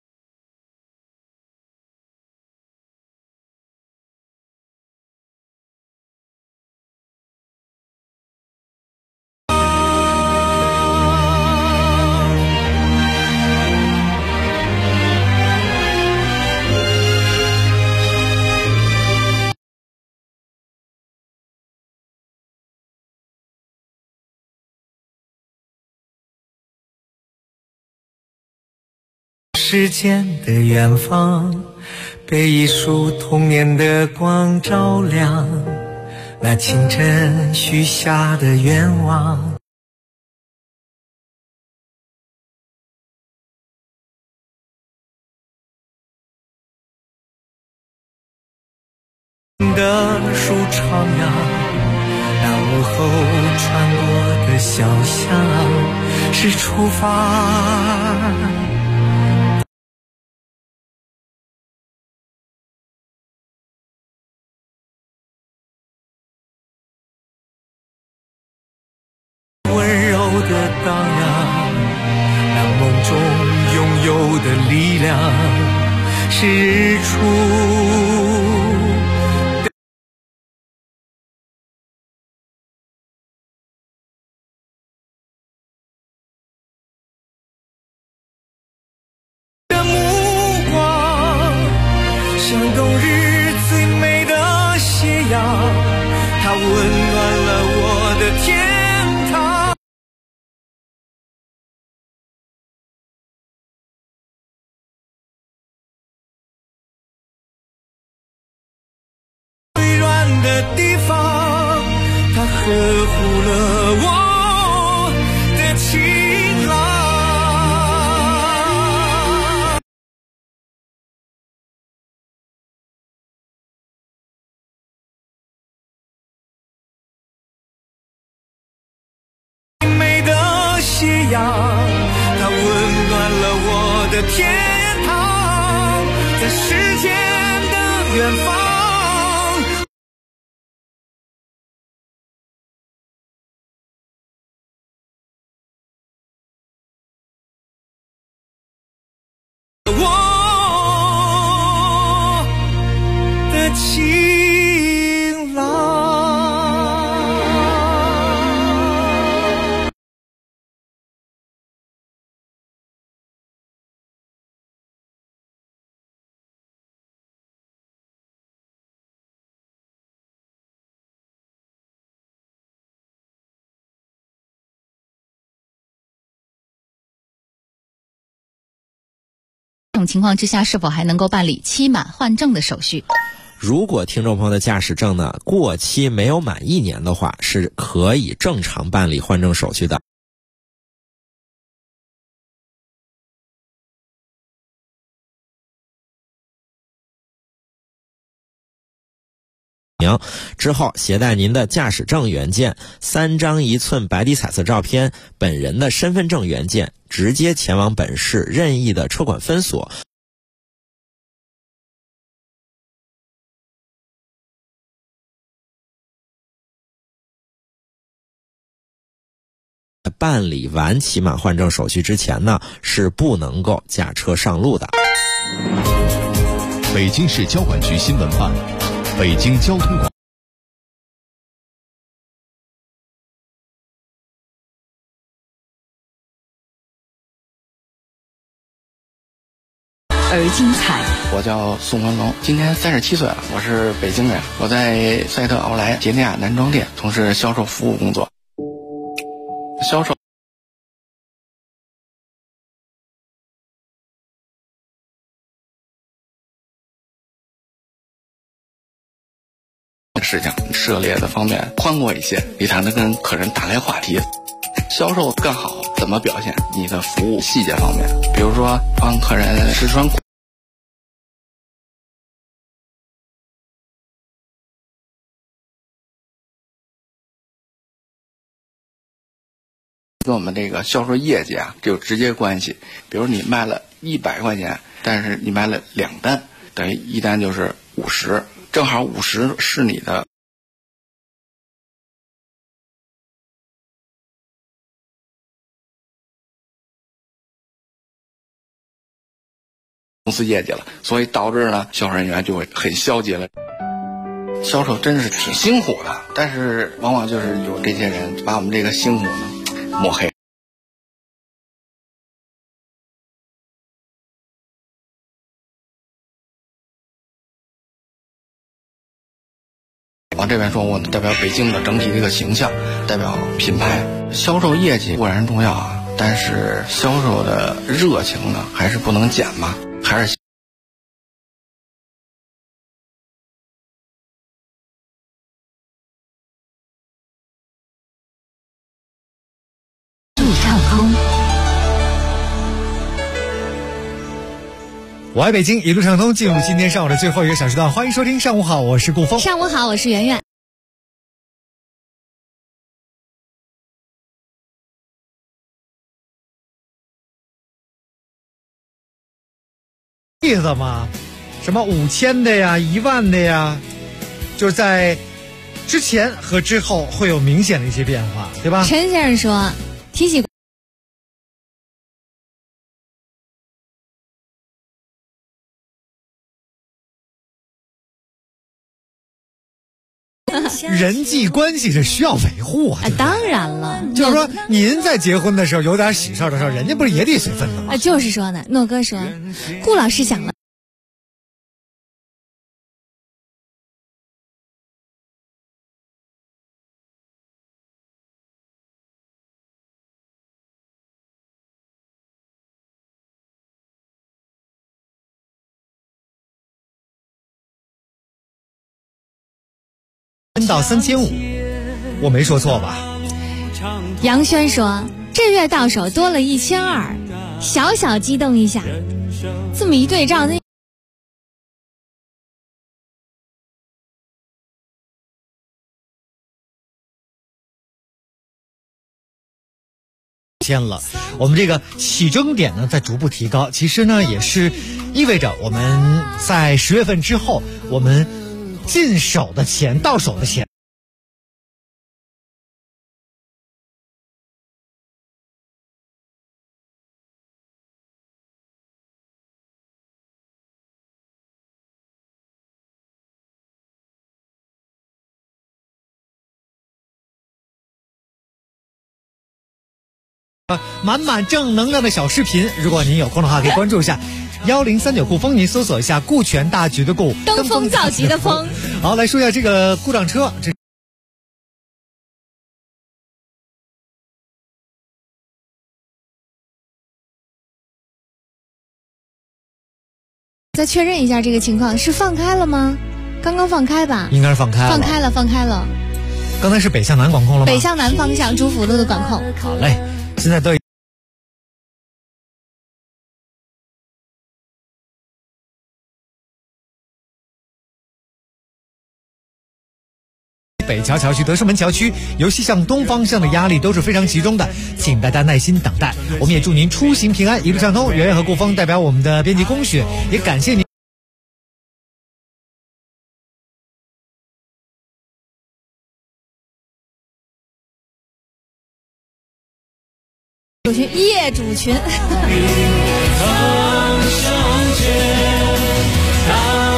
时间的远方，被一束童年的光照亮，那清晨许下的愿望。的树徜徉，那午后穿过的小巷是出发温柔的荡漾，那梦中拥有的力量是日出的目光，像冬日最美的斜阳，它温暖了我的天。的地方，它呵护了我的晴朗。美的斜阳，它温暖了我的天堂，在时间的远方。我的晴朗。 这种情况之下，是否还能够办理期满换证的手续？ 如果听众朋友的驾驶证呢过期没有满1年的话，是可以正常办理换证手续的。之后携带您的驾驶证原件、3张1寸白底彩色照片、本人的身份证原件，直接前往本市任意的车管分所办理完期满换证手续之前呢，是不能够驾车上路的。 北京市交管局新闻办，北京交通广。 而精彩。 我叫宋文龙，今年37岁了，我是北京人，我在赛特奥莱捷利亚男装店从事销售服务工作。销售事情涉猎的方面宽阔一些，比谈的跟客人打开话题。销售更好怎么表现？你的服务细节方面，比如说帮客人试穿跟我们这个销售业绩啊就有直接关系。比如你卖了100块钱，但是你卖了2单，等于一单就是50，正好50是你的。公司业绩了，所以导致呢，销售人员就会很消极了。销售真是挺辛苦的，但是往往就是有这些人把我们这个辛苦呢抹黑。往这边说，我代表北京的整体的一个形象，代表品牌。销售业绩固然重要啊，但是销售的热情呢，还是不能减嘛。还是路畅通。 我爱北京，一路畅通，进入今天上午的最后一个小时段，欢迎收听上午好，我是顾峰。 上午好，我是圆圆。 意思吗？什么5000的呀，10000的呀，就是在之前和之后会有明显的一些变化，对吧？ 陈先生说，提起人际关系是需要维护啊， 当然了， 就是说您在结婚的时候有点喜事的时候，人家不是也得随份子吗？ 就是说呢，诺哥说，顾老师讲了。 到3500，我没说错吧？ 杨轩说，这月到手多了1200，小小激动一下。这么一对账，那天了，我们这个起征点呢在逐步提高，其实呢也是意味着我们在10月份之后，我们进手的钱，到手的钱满满正能量的小视频，如果您有空的话可以关注一下1039顾风，您搜索一下顾全大局的顾， 登峰造极的峰。 好，来说一下这个故障车。 再确认一下这个情况，是放开了吗？刚刚放开吧？ 应该是放开了。 放开了。 刚才是北向南管控了吗？ 北向南方向主辅路的管控。 好嘞，现在都北桥桥区、德胜门桥区，尤其向东方向的压力都是非常集中的，请大家耐心等待。我们也祝您出行平安，一路畅通。圆圆和顾峰代表我们的编辑龚雪，也感谢您。 主群业主群。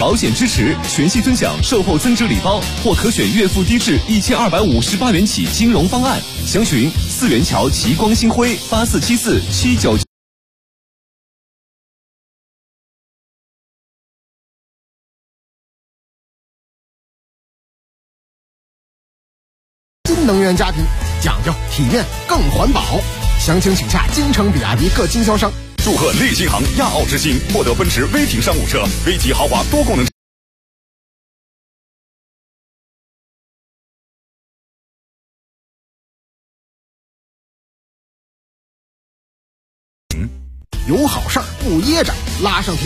保险支持，全系尊享售后增值礼包，或可选月付低至1258元起金融方案。详询四元桥齐光星辉847479。 新能源家庭，讲究体面更环保。详情请洽京城比亚迪各经销商。 祝贺利新行亚奥之星获得奔驰 V 挺商务车、V 级豪华多功能。 有好事儿不噎着，拉上